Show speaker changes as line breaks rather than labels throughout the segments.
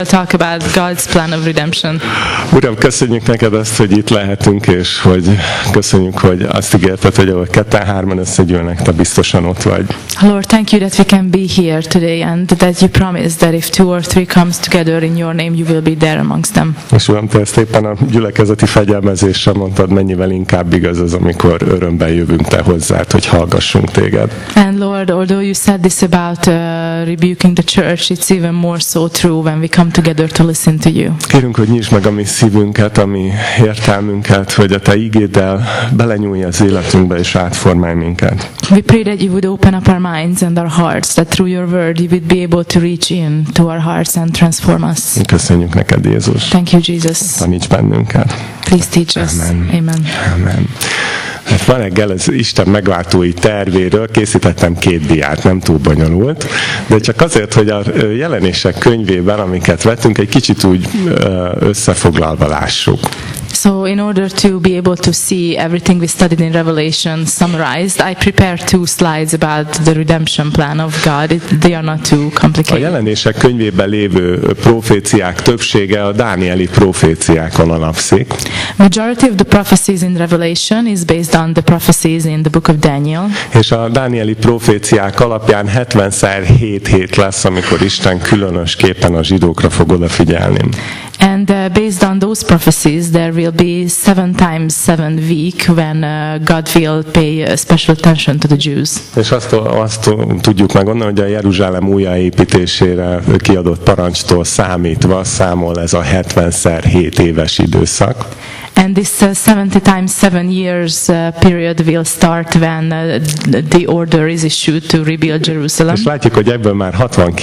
talk about God's plan of redemption.
Uram, köszönjük neked azt, hogy itt lehetünk, és hogy köszönjük, hogy azt ígérted, hogy ahol 2-3 összegyűlnek, te biztosan ott vagy.
Lord, thank you that we can be here today and that you promised that if 2 or 3 comes together in your name, you will be there amongst them.
És Uram, te ezt éppen a gyülekezeti fegyelmezésre mondtad, mennyivel inkább igaz az, amikor örömben jövünk te hozzád, hogy hallgassunk téged.
And Lord, although you said this about rebuking the church, it's even more so true when we come together to listen to you.
Kérünk, hogy nyisd meg a mi szívünket, a mi értelmünket, hogy a te ígéddel belenyúlj az életünkbe és átformálj minket.
We pray that you would open up our minds and our hearts, that through your word you would be able to reach in to our hearts and transform us.
Köszönjük neked, Jézus.
Thank you, Jesus.
Taníts bennünket.
Please teach us.
Amen.
Amen.
Amen. Hát ma reggel az Isten megváltói tervéről készítettem 2 diát, nem túl bonyolult, de csak azért, hogy a jelenések könyvében, amiket vettünk, egy kicsit úgy összefoglalva lássuk.
So in order to be able to see everything we studied in Revelation summarized, I prepared 2 slides about the redemption plan of God. They are not too
A
complicated.
jelenések könyvében lévő proféciák többsége a dánieli proféciákon alapszik.
Majority of the prophecies in Revelation is based on the prophecies in the book of Daniel.
És a dánieli proféciák alapján 70x7 hét lesz, amikor Isten különösképpen a zsidókra fog odafigyelni.
And based on those prophecies, there will be 7 times 7 week when God will pay special attention to the Jews.
És azt tudjuk meg onnan, hogy a Jeruzsálem újjáépítésére kiadott parancstól számítva számol ez a 70x7 éves időszak.
And this 70 times 7 years period will start when the order is issued to rebuild Jerusalem.
És látjuk, hogy ebből már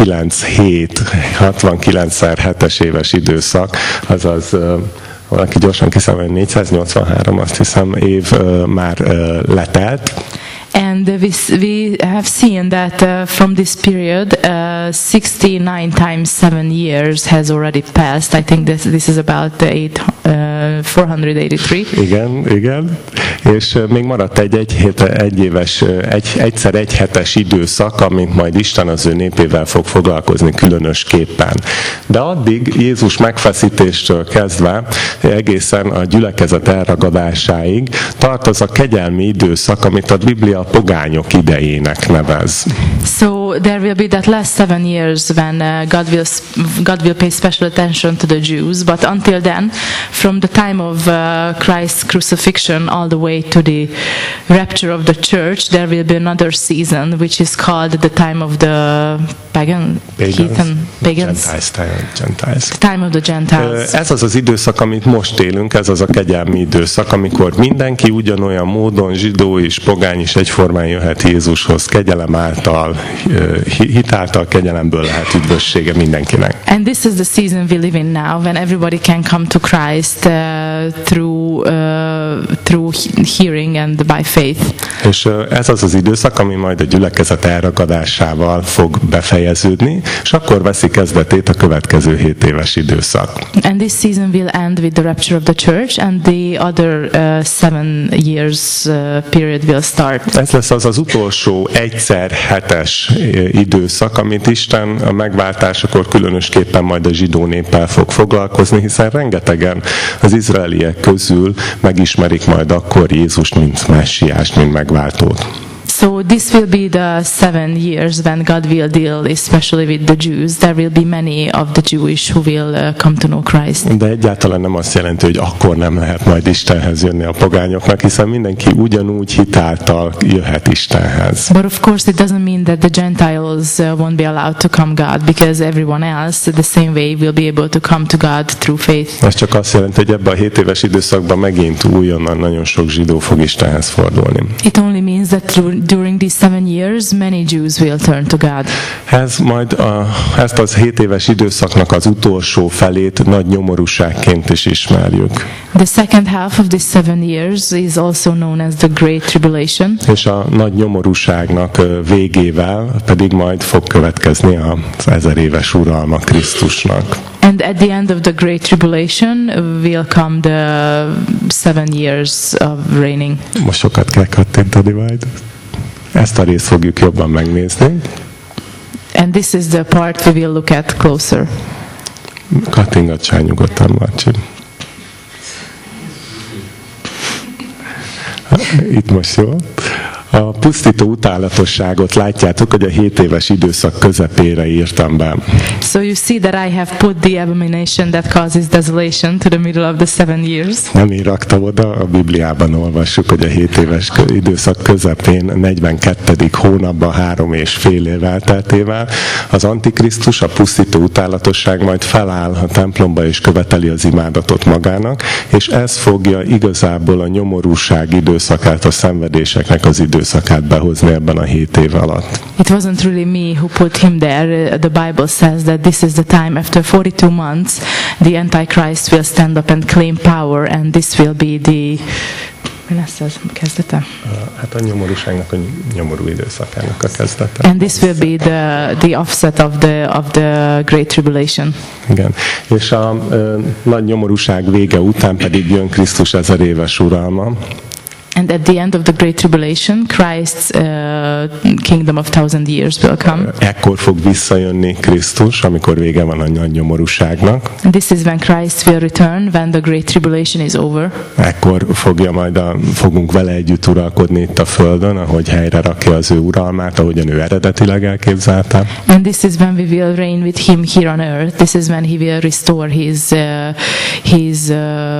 69x7-es éves időszak, azaz valaki gyorsan kiszámolja, 483, azt hiszem, év már letelt.
And we have seen that from this period, 69 times 7 years has already passed. I think this is about 483.
Igen. És még maradt egy hetes időszak, amit majd Isten az ő népével fog foglalkozni különösképpen. De addig Jézus megfeszítéstől kezdve egészen a gyülekezet elragadásáig tart az a kegyelmi időszak, amit a Biblia a pogányok idejének nevez.
So there will be that last 7 years when God will pay special attention to the Jews, but until then, from the time of Christ's crucifixion all the way to the rapture of the church, there will be another season which is called the time of the pagans.
Gentiles.
The time of the Gentiles.
Ez az az időszak, amit most élünk, ez az a kegyelmi időszak, amikor mindenki ugyanolyan módon, zsidó és pogány is egyformán jöhet Jézushoz, kegyelem által, hit által, kegyelemből lehet üdvössége mindenkinek.
And this is the season we live in now, when everybody can come to Christ through hearing and by faith.
És ez az az időszak, ami majd a gyülekezet elragadásával fog befejeződni, és akkor veszi kezdetét a következő 7 éves időszak.
And this season will end with the rapture of the church, and the other 7 years period will start.
Ez lesz az utolsó 1x7-es időszak, amit Isten a megváltásakor különösképpen majd a zsidó néppel fog foglalkozni, hiszen rengetegen az izraeliek közül megismerik majd akkor Jézust, mint messiást, mint megváltót.
So this will be the 7 years when God will deal especially with the Jews. There will be many of the Jewish who will come to know Christ.
De egyáltalán nem azt jelenti, hogy akkor nem lehet majd Istenhez jönni a pogányoknak, hiszen mindenki ugyanúgy hitáltal jöhet Istenhez.
But of course it doesn't mean that the Gentiles won't be allowed to come God, because everyone else the same way will be able to come to God through faith.
Ez csak azt jelenti, hogy ebben a 7 éves időszakban megint újonnan nagyon sok zsidó fog Istenhez fordulni.
It only means that during these 7 years, many Jews will turn to God. Ezt az 7 éves időszaknak az utolsó felét nagy nyomorúságként is ismerjük. The second half of these 7 years is also known as the Great Tribulation.
És a nagy nyomorúságnak végével pedig majd fog következni az 1000 éves uralma Krisztusnak.
And at the end of the Great Tribulation will come the 7 years of reigning.
Most sokat kell kattintani majd. Ezt a részt fogjuk jobban megnézni.
And this is the part we will look at closer.
Kattingatság nyugodtan, Marcsi. Itt most jó. A pusztító utálatosságot látjátok, hogy a 7 éves időszak közepére írtam be.
So you see that I have put the abomination that causes desolation to the middle of the 7 years.
Nem én raktam oda, a Bibliában olvassuk, hogy a 7 éves időszak közepén, 42. hónapban 3,5 év elteltével az Antikrisztus, a pusztító utálatosság majd feláll a templomba és követeli az imádatot magának, és ez fogja igazából a nyomorúság időszakát, a szenvedéseknek az időszakát behozni ebben a 7 év alatt.
It wasn't really me who put him there. The Bible says that this is the time after 42 months the Antichrist will stand up and claim power, and this will be the... Mi lesz ez kezdete?
Hát a nyomorúságnak, a nyomorú időszakának a kezdete.
And this will be the offset of the Great Tribulation.
Igen. És a nagy nyomorúság vége után pedig jön Krisztus 1000 éves uralma.
And at the end of the Great Tribulation, Christ's kingdom of 1000 years will come.
Ekkor fog visszajönni Krisztus, amikor vége van a nagy nyomorúságnak.
And this is when Christ will return, when the Great Tribulation is over.
Ekkor fogunk vele együtt uralkodni itt a földön, ahogy helyre rakja az ő uralmát, ahogyan ő eredetileg elképzelte.
And this is when we will reign with him here on earth. This is when he will restore his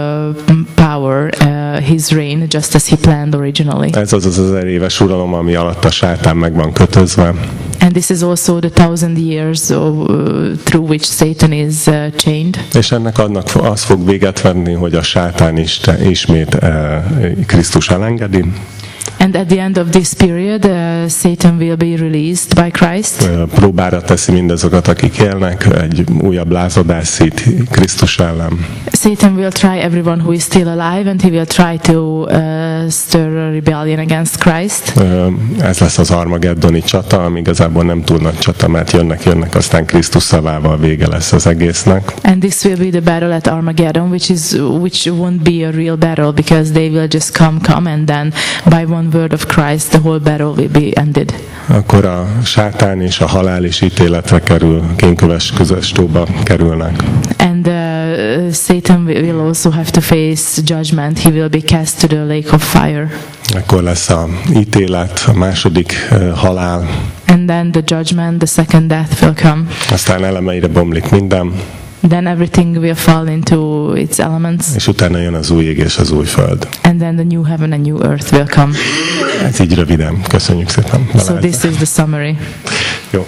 power, his reign, just as he planned originally.
Ez az 1000 éves uralom, ami alatt a sátán meg van kötözve.
And this is also the 1000 years through which Satan is chained.
És ennek az fog véget venni, hogy a sátán ismét Krisztus elengedi.
And at the end of this period, Satan will be released by Christ.
Próbára teszi mindazokat, akik élnek, egy újabb lázadás szít Krisztus ellen.
Satan will try everyone who is still alive, and he will try to stir a rebellion against Christ.
Ez lesz az armageddoni csata, ami igazából nem túl nagy csata, mert jönnek, aztán Krisztus szavával vége lesz az egésznek.
And this will be the battle at Armageddon, which won't be a real battle, because they will just come, and then by one word of Christ, the whole battle will be ended.
Akkor a sátán és a halál is ítéletre kerül, kénköves közös tóba kerülnek.
And Satan will also have to face judgment. He will be cast to the lake of fire.
Akkor lesz a ítélet, a második halál.
And then the judgment, the second death will come.
Aztán elemeire bomlik minden.
Then everything will fall into its elements.
És utána jön az új ég és az új föld.
And then the new heaven and new earth will come.
Ez így röviden. Köszönjük szépen.
So this is the summary.
Jó.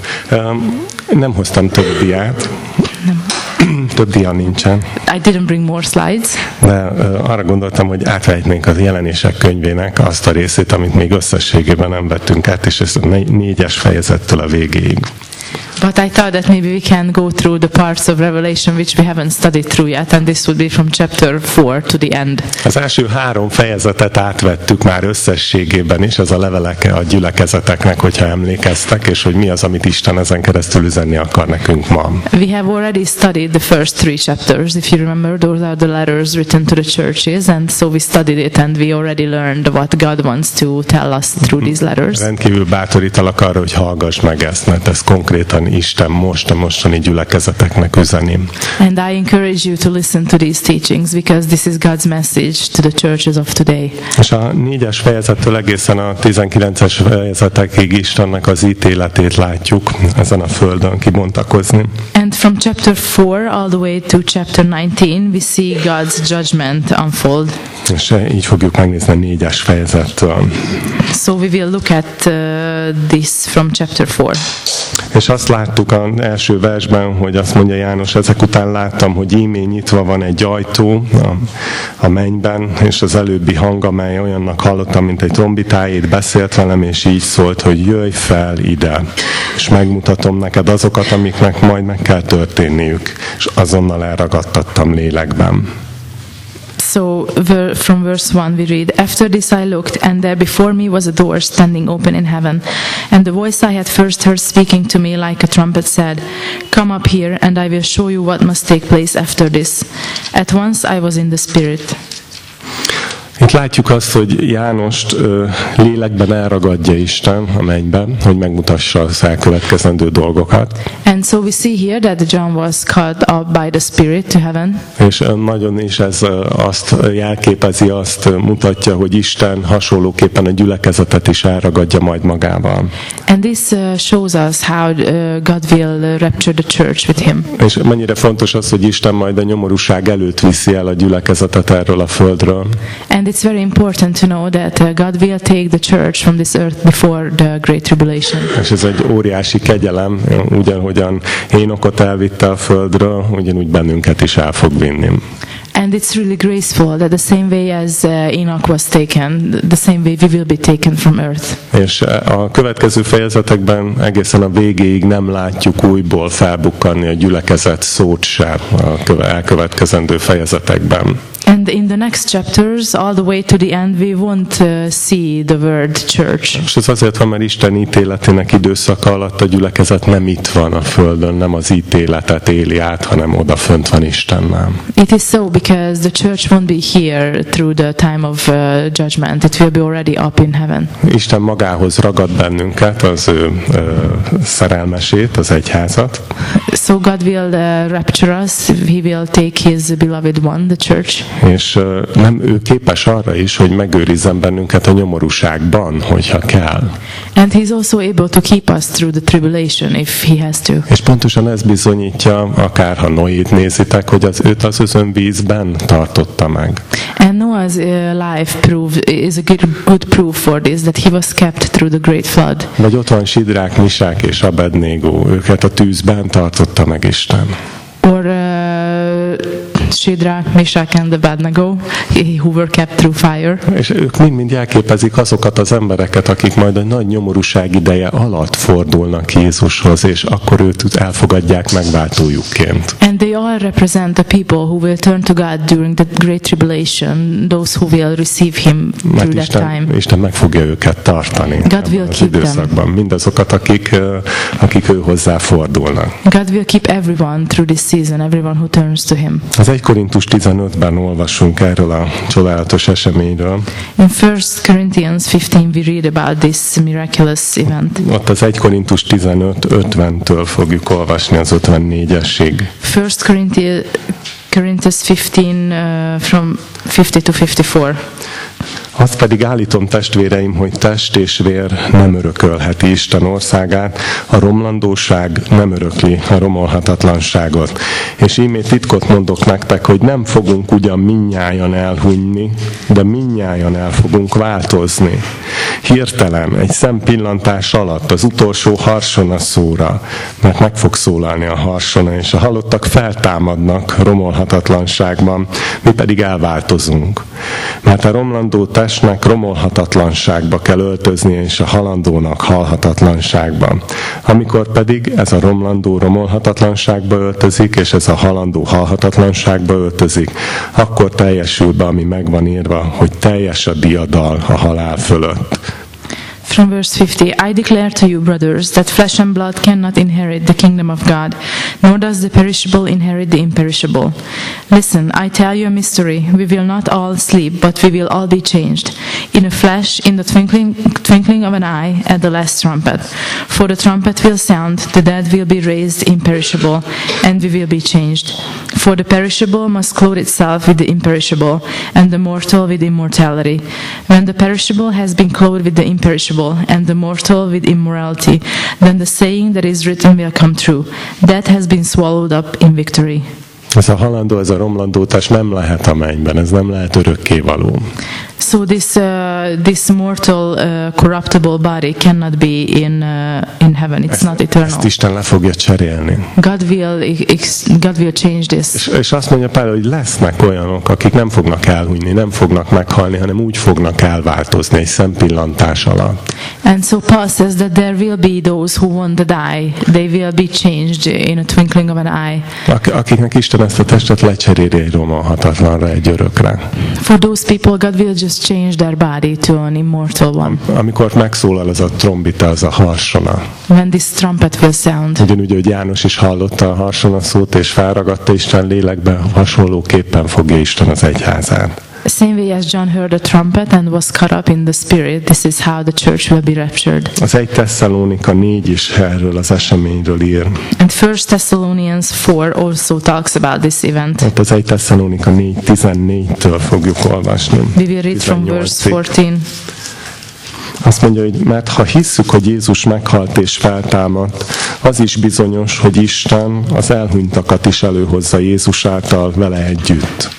Nem hoztam több diát.
Nem.
Több dia nincsen.
I didn't bring more slides.
De arra gondoltam, hogy átvehetnénk az jelenések könyvének azt a részét, amit még összességében nem vettünk át, és ez a 4-es fejezettől a végéig.
But I thought that maybe we can go through the parts of Revelation which we haven't studied through yet, and this would be from chapter 4 to the end.
Az első 3 fejezetet átvettük már összességében is, ez a levelek a gyülekezeteknek, hogyha emlékeztek, és hogy mi az, amit Isten ezen keresztül üzenni akar nekünk ma.
We have already studied the first 3 chapters. If you remember, those are the letters written to the churches, and so we studied it, and we already learned what God wants to tell us through these letters.
Rendkívül bátorítalak arra, hogy hallgass meg ezt, mert ez konkrétan Isten a mostani gyülekezeteknek üzeni.
And I encourage you to listen to these teachings, because this is God's message to the churches of today.
És a 4-es fejezettől egészen a 19-es fejezetekig Istennek az ítéletét látjuk ezen a földön kibontakozni.
And from chapter 4 all the way to chapter 19 we see God's judgment unfold.
És így fogjuk megnézni a 4-es fejezettől.
So we will look at this from chapter 4.
És azt láttuk az első versben, hogy azt mondja János, ezek után láttam, hogy íme nyitva van egy ajtó a mennyben, és az előbbi hang, amely olyannak hallottam, mint egy trombitájét, beszélt velem, és így szólt, hogy jöjj fel ide, és megmutatom neked azokat, amiknek majd meg kell történniük. És azonnal elragadtattam lélekben.
So from verse 1 we read, After this I looked, and there before me was a door standing open in heaven. And the voice I had first heard speaking to me like a trumpet said, Come up here, and I will show you what must take place after this. At once I was in the Spirit.
Itt Hát látjuk azt, hogy Jánost lélekben elragadja Isten a mennyben, hogy megmutassa az elkövetkezendő dolgokat.
And so we see here that John was caught up by the Spirit to heaven.
És nagyon is ez azt jelképezi, azt mutatja, hogy Isten hasonlóképpen a gyülekezetet is elragadja majd magával.
And this shows us how God will rapture the church with him.
És mennyire fontos az, hogy Isten majd a nyomorúság előtt viszi el a gyülekezetet erről a földről.
And it's very important to know that God will take the church from this earth before the Great Tribulation.
És ez egy óriási kegyelem, ugyanahogyan Hénokot elvitte a földről, ugyanúgy bennünket is el fog vinni.
And it's really graceful that the same way as Enoch was taken, the same way we will be taken from earth.
És a következő fejezetekben egészen a végéig nem látjuk újból felbukkanni a gyülekezet szót sem a elkövetkezendő fejezetekben.
And in the next chapters, all the way to the end, we won't see the word church.
És ez azért van, mert Isten ítéletének időszaka alatt a gyülekezet nem itt van a földön, nem az ítéletet éli át, hanem odafönt van Istennel.
It is so because the church won't be here through the time of judgment. It will be already up in heaven.
Isten magához ragad bennünket, az ő szerelmesét, az egyházat.
So God will rapture us. He will take his beloved one, the church.
És nem ő képes arra is, hogy megőrizzen bennünket a nyomorúságban, hogyha kell.
And he's also able to keep us through the tribulation if he has to.
És pontosan ez bizonyítja, akár ha Noét nézitek, hogy őt az özönvízben tartotta meg.
And Noah's life is a good proof for this, that he was kept through the great flood.
Vagy ott van Sidrák, Misák és Abednego, őket a tűzben tartotta meg Isten.
Or Shadrach, Meshach and Abednego, who were kept through fire.
És ők mind jelképezik azokat az embereket, akik majd a nagy nyomorúság ideje alatt fordulnak Jézushoz, és akkor őt elfogadják megváltójukként.
And they all represent the people who will turn to God during the great tribulation, those who will receive him through that time.
Isten meg fogja őket tartani.
God will keep them.
Mindazokat, akik ő hozzá fordulnak.
God will keep everyone through this season, everyone who turns to him.
Az 1 Korintus 15-ben olvasunk erről a csodálatos eseményről.
In 1 Corinthians 15 we read about this miraculous event.
Ott az 1 Korintus 15-50-től fogjuk olvasni az 54-esig.
1 Corinthians 15 from 50 to 54.
Azt pedig állítom, testvéreim, hogy test és vér nem örökölheti Isten országát, a romlandóság nem örökli a romolhatatlanságot. És ímét titkot mondok nektek, hogy nem fogunk ugyan mindnyájan elhunyni, de mindnyájan el fogunk változni. Hirtelen, egy szempillantás alatt, az utolsó harsona szóra, mert meg fog szólalni a harsona, és a halottak feltámadnak romolhatatlanságban, mi pedig elváltozunk. Mert a romlandó testnek romolhatatlanságba kell öltöznie, és a halandónak halhatatlanságban. Amikor pedig ez a romlandó romolhatatlanságba öltözik, és ez a halandó halhatatlanságba öltözik, akkor teljesül be, ami megvan írva, hogy teljes a diadal a halál fölött.
From verse 50, I declare to you, brothers, that flesh and blood cannot inherit the kingdom of God, nor does the perishable inherit the imperishable. Listen, I tell you a mystery. We will not all sleep, but we will all be changed. In a flash, in the twinkling of an eye, at the last trumpet. For the trumpet will sound, the dead will be raised imperishable, and we will be changed. For the perishable must clothe itself with the imperishable, and the mortal with immortality. When the perishable has been clothed with the imperishable, and the mortal with immorality, then the saying that is written will come true. Death has been swallowed up in victory.
Ez a halandó, ez a romlandó test nem lehet a mennyben, ez nem lehet örökkévaló.
So this mortal corruptible body cannot be in heaven. It's not eternal.
Ezt Isten le fogja cserélni.
God will change this.
És azt mondja Pál, hogy lesznek olyanok, akik nem fognak elhunyni, nem fognak meghalni, hanem úgy fognak elváltozni egy szempillantás alatt.
And so Paul says that there will be those who won't die. They will be changed in a twinkling of an eye.
Akiknek Isten ezt a testet lecseréli egy romolhatatlanra, egy örökre.
For those people, God will just change their body to an immortal one.
Amikor megszólal az a trombita, az a harsona.
When this trumpet will sound.
Ugyanúgy, hogy János is hallotta a harsona szót, és felragadta Isten lélekbe, hasonlóképpen fogja Isten az egyházát.
Same way as John heard a trumpet and was caught up in the spirit, this is how the church will be raptured.
Az 1 Tesszalonika 4 is erről az eseményről ír.
And 1 Thessalonians 4 also talks about this event.
Hát az 1 Tesszalonika 4:14-től fogjuk olvasni.
We will read from verse 14.
Azt mondja, hogy mert ha hisszük, hogy Jézus meghalt és feltámadt, az is bizonyos, hogy Isten az elhunytakat is előhozza Jézus által vele együtt.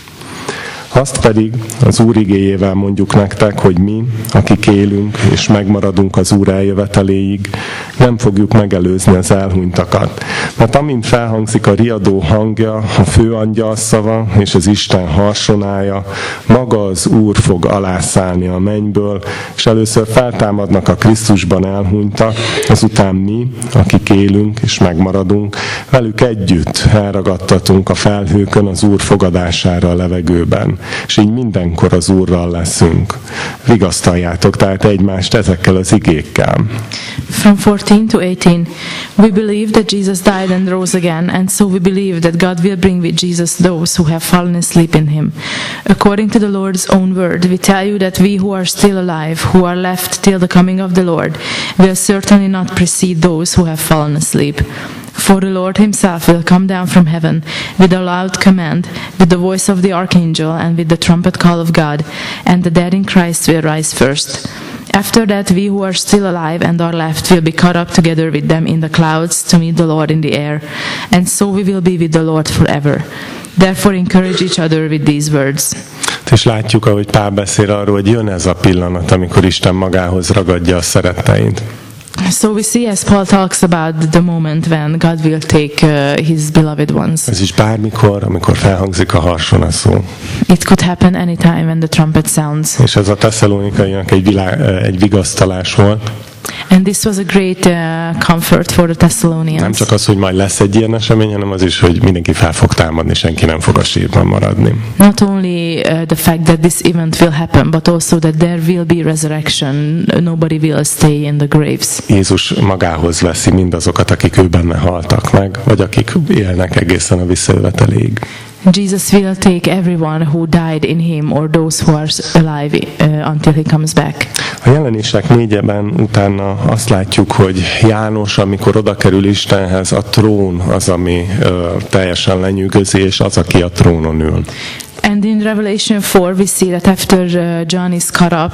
Azt pedig az Úr igéjével mondjuk nektek, hogy mi, akik élünk és megmaradunk az Úr eljöveteléig, nem fogjuk megelőzni az elhunytakat. Mert amint felhangzik a riadó hangja, a főangyal szava és az Isten harsonája, maga az Úr fog alászállni a mennyből, és először feltámadnak a Krisztusban elhunytak, azután mi, akik élünk és megmaradunk, velük együtt elragadtatunk a felhőkön az Úr fogadására a levegőben. És így mindenkor az Úrral leszünk. Vigasztaljátok tehát egymást ezekkel az igékkel.
From 14 to 18, we believe that Jesus died and rose again, and so we believe that God will bring with Jesus those who have fallen asleep in him. According to the Lord's own word, we tell you that we who are still alive, who are left till the coming of the Lord, will certainly not precede those who have fallen asleep. For the Lord himself will come down from heaven with a loud command, with the voice of the archangel, and with the trumpet call of God, and the dead in Christ will rise first. After that, we who are still alive and are left will be caught up together with them in the clouds to meet the Lord in the air, and so we will be with the Lord forever. Therefore encourage each other with these words.
És látjuk, ahogy Pál beszél arról, hogy jön ez a pillanat, amikor Isten magához ragadja a szeretteit.
So we see as Paul talks about the moment when God will take his beloved ones.
Ez is bármikor, amikor felhangzik a harsona szó.
It could happen anytime when the trumpet sounds.
És ez a tesszalonikaiak egy vigasztalás volt.
And this was a great comfort for the Thessalonians.
Nem csak az, hogy majd lesz egy ilyen esemény, hanem az is, hogy mindenki fel fog támadni, senki nem fog a sírban maradni.
Not only the fact that this event will happen, but also that there will be resurrection. Nobody will stay in the graves.
Jézus magához veszi mindazokat, akik ő benne haltak meg, vagy akik élnek egészen a visszajöveteléig.
Jesus will take everyone who died in him or those who are alive until he comes back.
A Jelenések 4-ben utána azt látjuk, hogy János, amikor oda kerül Istenhez, a trón az, ami teljesen lenyűgözi, és az, aki a trónon ül.
And in Revelation 4, we see that after John is caught up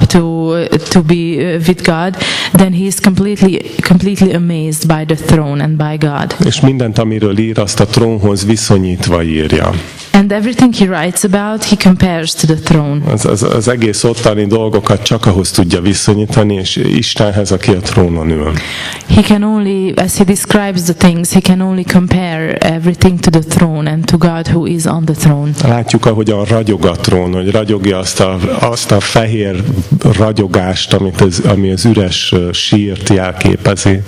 to be with God, then he is completely amazed by the throne and by God.
És mindent, amiről ír, azt a trónhoz viszonyítva írja.
And everything he writes about, he compares to the throne.
Az egész ottani dolgokat csak ahhoz tudja viszonyítani, és Istenhez, aki a trónon ül.
He can only, as he describes the things, he can only compare everything to the throne and to God who is on the throne.
Látjuk, ahogyan ragyog a trón, hogy ragyogja azt a fehér ragyogást, ami az üres sírt jelképezi.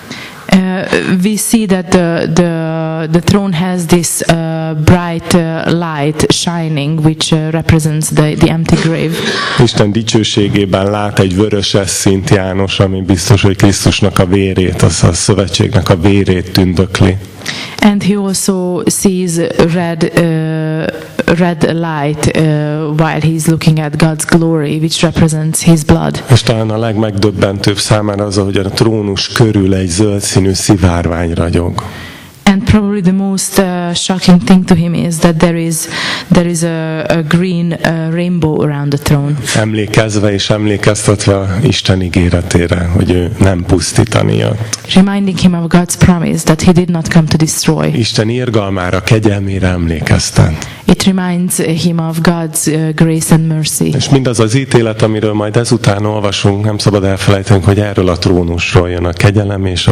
We see that the throne has this bright light shining, which represents the empty grave.
Isten dicsőségében lát egy vöröses színt János, ami biztos, hogy Krisztusnak a vérét, a szövetségnek a vérét tündökli.
And he also sees red light while he's looking at God's glory, which represents his blood.
És talán a legmegdöbbentőbb számára az, hogy a trónus körül egy zöld színű szivárvány ragyog.
And probably the most shocking thing to him is that there is a green rainbow around the throne.
Emlékezve és emlékeztetve Isten ígéretére, hogy ő nem pusztítani jött.
Reminding him of God's promise that he did not come to destroy.
Isten irgalmára, kegyelmére emlékeztet.
It reminds him of God's grace and mercy.
És mindaz az ítélet, amiről majd ezután olvasunk, nem szabad elfelejtenünk, hogy erről a trónusról jön a kegyelem és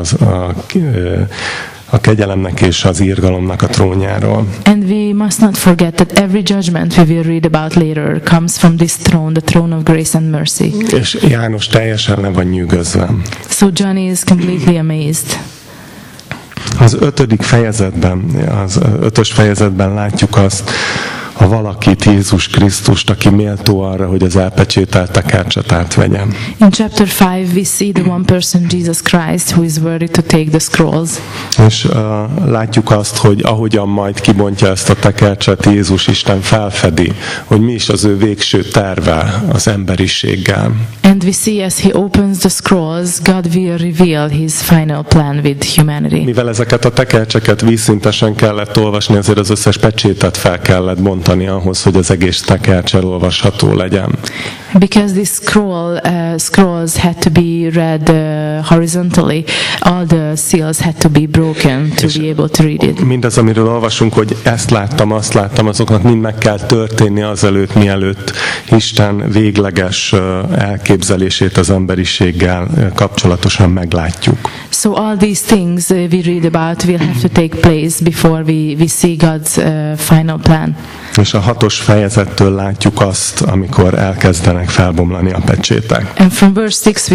a kegyelemnek és az irgalomnak a trónjáról.
And we must not forget that every judgment we will read about later comes from this throne, the throne of grace and mercy.
És János teljesen le van nyűgözve.
So John is completely amazed.
Az 5. fejezetben, az 5. fejezetben látjuk azt, a valakit, Jézus Krisztust, aki méltó arra, hogy az elpecsételt tekercset átvegyem.
In chapter 5 we see the one person, Jesus Christ, who is worthy to take the scrolls.
És látjuk azt, hogy ahogyan majd kibontja ezt a tekercset, Jézus Isten felfedi, hogy mi is az ő végső terve az emberiséggel.
And we see as he opens the scrolls, God will reveal his final plan with humanity.
Mivel ezeket a tekercseket vízszintesen kellett olvasni, ezért az összes pecsétet fel kellett bontani ahhoz, hogy az egész tekercs elolvasható legyen.
Because these scrolls had to be read horizontally, all the seals had to be broken to be able to read it.
Mindaz, amiről olvasunk, hogy ezt láttam, azt láttam, azoknak mind meg kell történni azelőtt, mielőtt Isten végleges elképzelését az emberiséggel kapcsolatosan meglátjuk.
So all these things we read about will have to take place before we see God's final plan.
És a 6. fejezettől látjuk azt, amikor elkezdenek felbomlani a pecsétek.
And from verse 6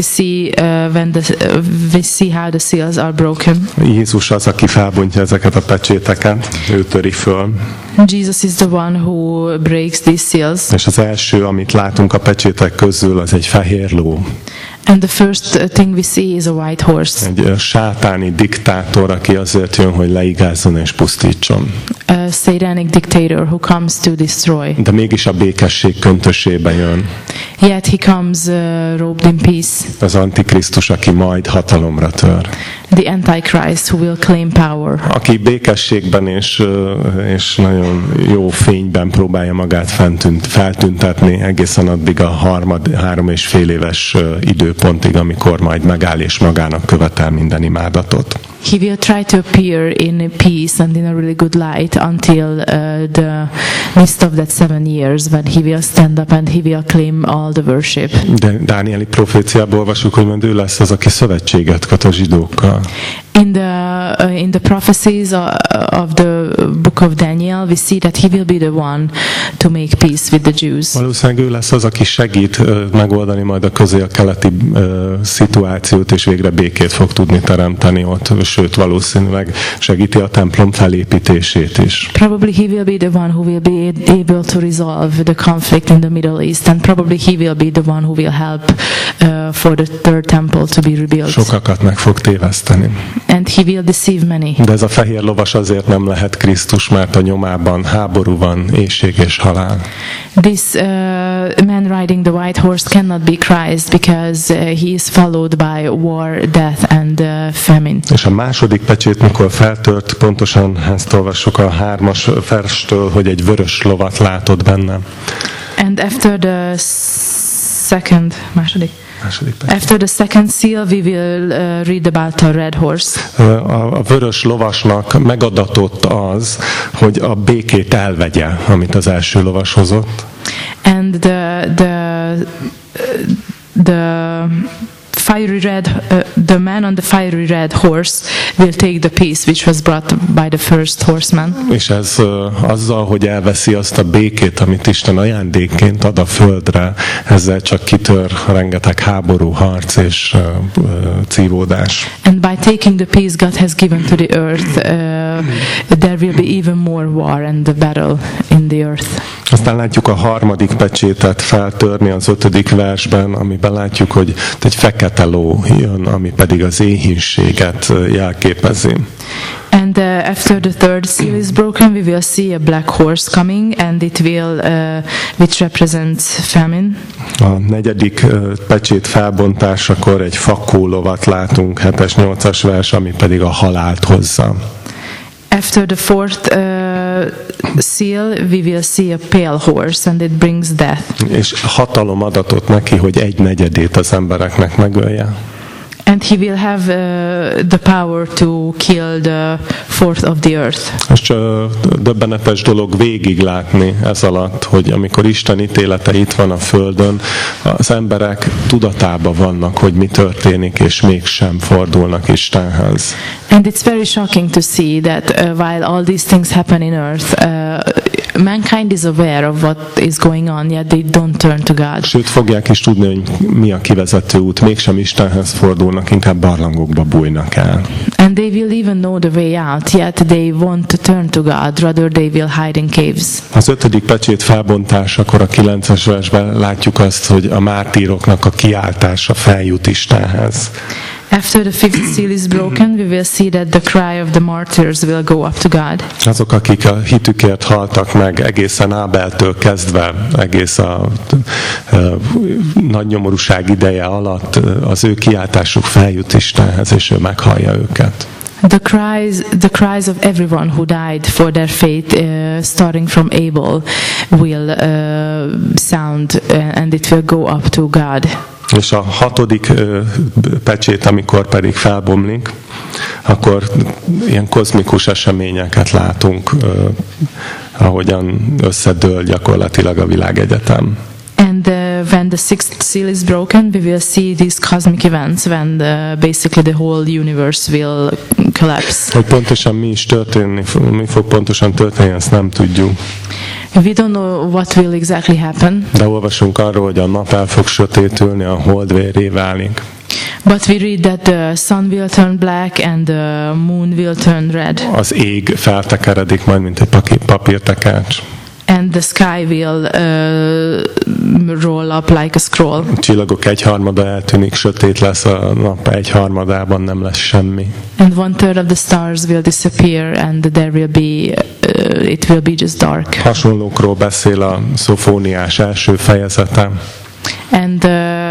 we see how the seals are broken.
Jézus az, aki felbontja ezeket a pecséteket, ő töri föl.
Jesus is the one who breaks these seals.
És az első, amit látunk a pecsétek közül, az egy fehér ló.
And the first thing we see is a white horse.
Egy sátáni diktátor, aki azért jön, hogy leigázzon és pusztítson.
A satanic dictator who comes to destroy.
De mégis a békesség köntösébe jön.
Yet he comes robed in peace.
Az Antikrisztus, aki majd hatalomra tör.
The Antichrist who will claim power.
Aki békességben és nagyon jó fényben próbálja magát feltüntetni egészen addig a 3,5 éves időpontig, amikor majd megáll és magának követel minden imádatot.
He will try to appear in peace and in a really good light until the midst of that 7 years when he will stand up and he will claim all the worship.
De Dánieli proféciából olvasjuk, hogy majd ő lesz az, aki szövetséget köt a zsidókkal.
In the prophecies of the book of Daniel, we see that he will be the one to make peace with the Jews.
Valószínűleg ő lesz az, aki segít megoldani majd a közel-keleti szituációt, és végre békét fog tudni teremteni ott, sőt valószínűleg segíti a templom felépítését is.
Probably he will be the one who will be able to resolve the conflict in the Middle East, and probably he will be the one who will help for the third temple to be rebuilt.
Sokakat meg fog téveszteni.
And he will deceive many.
De ez a fehér lovas azért nem lehet Krisztus, mert a nyomában háború van, éhség és halál.
This man riding the white horse cannot be Christ because he is followed by war, death and famine.
És a második pecsét, mikor feltört, pontosan ezt olvassuk a 3. verstől, hogy egy vörös lovat látod bennem.
And after the After the second seal, we will read about a red horse.
A vörös lovasnak megadatott az, hogy a békét elvegye, amit az első lovas hozott.
And the man on the fiery red horse will take the peace which was brought by the first horseman.
És ez azzal, hogy elveszi azt a békét, amit Isten ajándékként ad a földre, ezzel csak kitör rengeteg háború, harc és cívódás.
And by taking the peace God has given to the earth, there will be even more war and the battle in the earth.
Aztán látjuk a 3. pecsétet feltörni az 5. versben, amiben látjuk, hogy egy fekete ló jön, ami pedig az éhínséget jelképezi.
And after the third seal is broken, we will see a black horse coming, and it will, which represents famine.
A 4. pecsét felbontásakor egy fakó lovat látunk, 7-8. vers, ami pedig a halált hozza.
After the fourth seal, we will see a pale horse, and it brings death.
És hatalom adatot neki, hogy 1/4 az embereknek megölje.
And he will have the power to kill the fourth of the earth.
És döbbenetes dolog végig látni ez alatt, hogy amikor Isten ítélete itt van a földön, az emberek tudatában vannak, hogy mi történik, és mégsem fordulnak Istenhez.
And it's very shocking to see that while all these things happen in earth, mankind is aware of what is going on, yet they don't turn to God.
Sőt, fogják is tudni, hogy mi a kivezető út. Mégsem Istenhez fordulnak, inkább barlangokba bújnak el.
And they will even know the way out, yet they won't turn to God, rather they will hide in caves.
Az 5. pecsét felbontásakor a 9-es versben látjuk azt, hogy a mártíroknak a kiáltása feljut Istenhez.
After the fifth seal is broken, we will see that the cry of the martyrs will go up to God.
Azok, akik a hitükért haltak meg egészen Ábeltől kezdve, egész a nagy nyomorúság ideje alatt, az ő kiáltásuk feljut Istenhez, és ő meghallja őket.
The cries of everyone who died for their faith, starting from Abel, will sound and it will go up to God.
És a 6. pecsét, amikor pedig felbomlik, akkor ilyen kozmikus eseményeket látunk, ahogyan összedől gyakorlatilag a világegyetem.
And when the sixth seal is broken, we will see these cosmic events when basically the whole universe will collapse.
Hogy pontosan mi is történni, mi fog pontosan történni, ezt nem tudjuk.
We don't know what will exactly happen.
De olvasunk arról, hogy a nap el fog sötétülni, a hold vérré válik.
But we read that the sun will turn black and the moon will turn red.
Az ég feltekeredik majd, mint egy papírtekercs.
And the sky will roll up like a scroll.
A csillagok 1/3 eltűnik, sötét lesz, a nap 1/3 nem lesz semmi.
And 1/3 of the stars will disappear, and there will be it will be just dark.
Hasonlókról beszél a Szofóniás első fejezete.
And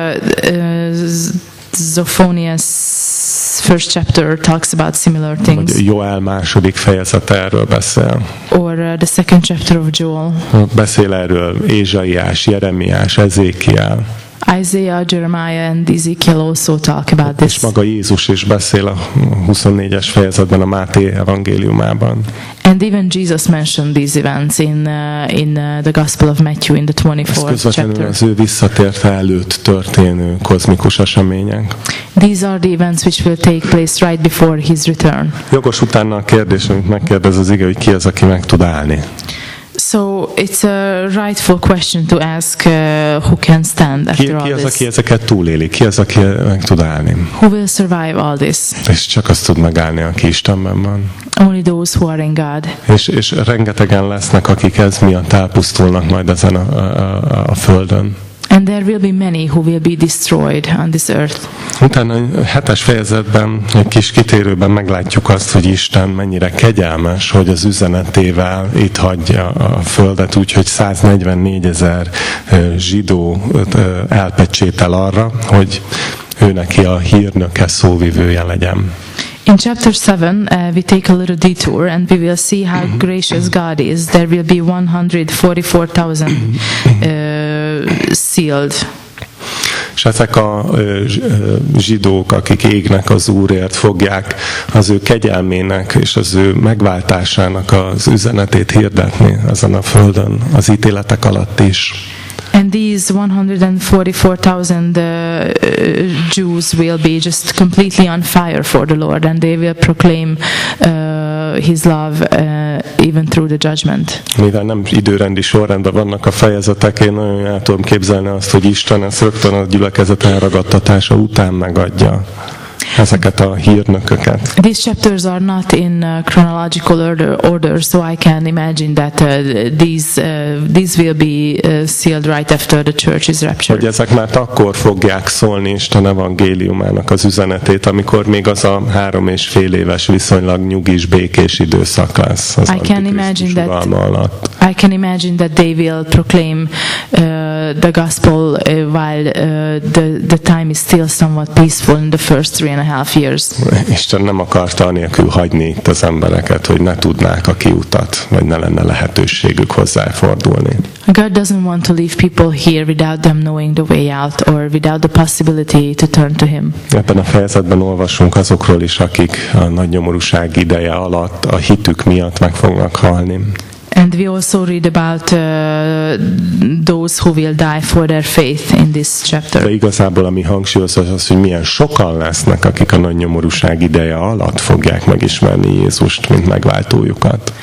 Zophonius first chapter talks about similar things.
Vagy Joel második fejezete erről beszél.
Or the second chapter of Joel.
Beszél erről Ézsaiás, Jeremiás, Ezékiel.
Isaiah, Jeremiah and Ezekiel also talk about this.
És maga Jézus is beszél a 24-es fejezetben a Máté evangéliumában.
And even Jesus mentioned these events in the Gospel of Matthew in the 24th chapter.
Az ő visszatérte előtt történő kozmikus események.
These are the events which will take place right before his return.
Jogos utána a kérdés, amit megkérdez az ige, hogy ki az, aki meg tud állni.
So it's a rightful question to ask who can stand after all
Ki az,
this.
aki ezeket túléli? Ki az, aki meg tud állni?
Who will survive all this?
És csak azt tud megállni, aki Istenben van.
Only those who are in God.
És rengetegen lesznek, akik ez miatt elpusztulnak majd ezen a földön.
And there will be many who will be destroyed on this earth.
Utána a 7-es fejezetben, egy kis kitérőben meglátjuk azt, hogy Isten mennyire kegyelmes, hogy az üzenetével itt hagyja a földet, úgyhogy 144 000 zsidó elpecsétel arra, hogy ő neki a hírnöke, szóvivője legyen.
In chapter 7, we take a little detour and we will see how gracious God is. There will be 144,000 sealed.
És ezek a zsidók, akik égnek az Úrért, fogják az ő kegyelmének és az ő megváltásának az üzenetét hirdetni ezen a földön, az ítéletek alatt is.
And these 144,000 Jews will be just completely on fire for the Lord, and they will proclaim His love even through the judgment.
Mivel nem időrendi sorrendben vannak a fejezetek, én nagyon el tudom képzelni azt, hogy Isten ezt rögtön a gyülekezet elragadtatása után megadja ezeket a hírnököket.
These chapters are not in chronological order, so I can imagine that these will be sealed right after the church is raptured.
Hogy ezek már akkor fogják szólni Isten evangéliumának az üzenetét, amikor még az a 3,5 éves viszonylag nyugis, békés időszak lesz az Antikrisztus uralma alatt.
I can imagine that they will proclaim the gospel while the time is still somewhat peaceful in the first 3.5 years.
Isten nem akarta anélkül hagyni itt az embereket, hogy ne tudnák a kiutat, vagy ne lenne lehetőségük hozzáfordulni.
God doesn't want to leave people here without them knowing the way out or without the possibility to turn to Him.
Ebben a fejezetben olvasunk azokról is, akik a nagy nyomorúság ideje alatt a hitük miatt meg fognak halni.
And we also read about those who will die for their faith in this chapter.
De igazából ami hangsúlyozza az, hogy milyen sokan lesznek, akik a nagy nyomorúság ideje alatt fogják megismerni Jézust, mint megváltójukat.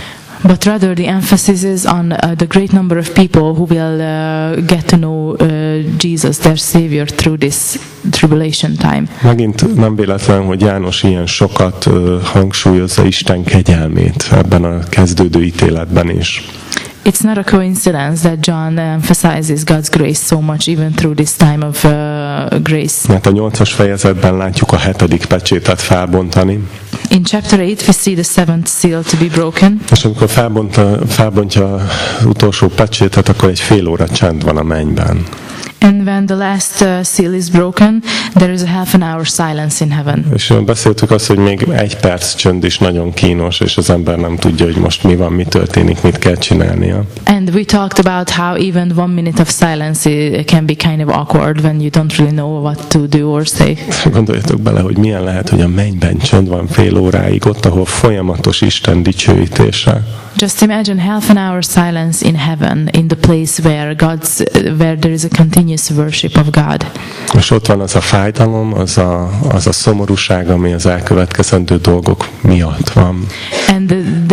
but rather the emphasis is on the great number of people who will get to know Jesus, their Savior, through this tribulation time.
Megint nem véletlen, hogy János ilyen sokat hangsúlyozza Isten kegyelmét ebben a kezdődő ítéletben is.
It's not a coincidence that John emphasizes God's grace so much even through this time of grace.
Mert a 8-as fejezetben látjuk a 7. pecsétet felbontani.
In chapter 8 we see the seventh seal to be broken.
És amikor felbontja az utolsó pecsétet, akkor egy fél óra csend van a mennyben.
And when the last seal is broken, there is a half an hour silence in heaven.
És beszéltük azt, hogy még egy perc csönd is nagyon kínos, és az ember nem tudja, hogy most mi van, mi történik, mit kell csinálnia.
And we talked about how even 1 minute of silence can be kind of awkward when you don't really know what to do or say.
Gondoljatok bele, hogy milyen lehet, hogy a mennyben csönd van fél óráig, ott, ahol folyamatos Isten dicsőítése.
Just imagine half an hour silence in heaven, in the place where there is a continuous worship of God.
És ott van az a fájdalom, az a szomorúság, ami az elkövetkezendő dolgok miatt van.
And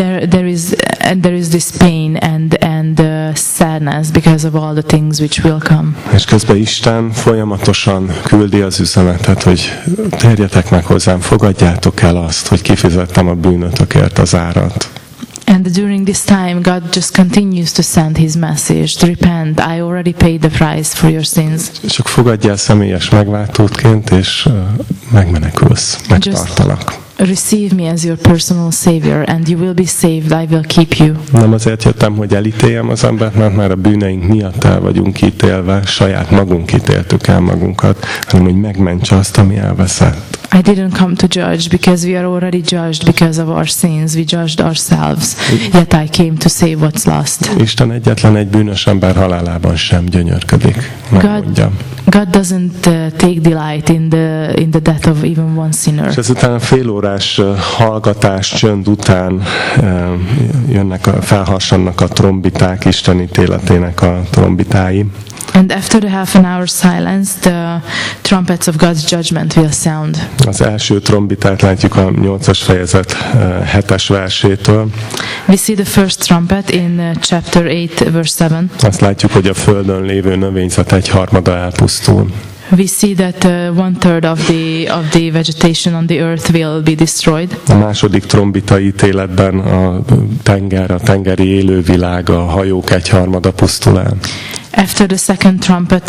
there is this pain and sadness because of all the things which will come.
És közben Isten folyamatosan küldi az üzenetet, hogy térjetek meg hozzám, fogadjátok el azt, hogy kifizettem a bűnötökért az árat.
And during this time, God just continues to send His message to repent. I already paid the price for your sins.
Csak fogadjál személyes megváltótként, és megmenekülsz, megtartalak.
Receive me as your personal savior, and you will be saved. I will keep you.
Nem azért jöttem, hogy elítéljem az embert, mert már a bűneink miatt el vagyunk ítélve, saját magunk ítéltük el magunkat, hanem hogy megmentse azt, ami elveszett.
I didn't come to judge because we are already judged because of our sins. We judged ourselves. Yet I came to save what's lost.
Isten egyetlen egy bűnös ember halálában sem gyönyörködik.
God doesn't take delight in the death of even one sinner.
És ezután a félórás hallgatás, csönd után felhassanak a trombiták, Isten ítéletének a trombitái.
And after the half an hour silence, the trumpets of God's judgment will sound.
Az első trombitát látjuk a 8-as fejezet 7-es versétől.
We see the first trumpet in chapter 8, verse 7.
Azt látjuk, hogy a földön lévő növényzet 1/3 elpusztul.
We see that 1/3 of the vegetation on the earth will be destroyed.
A második trombita ítéletben a tengeri élővilág, a hajók 1/3 pusztul el.
After the second trumpet,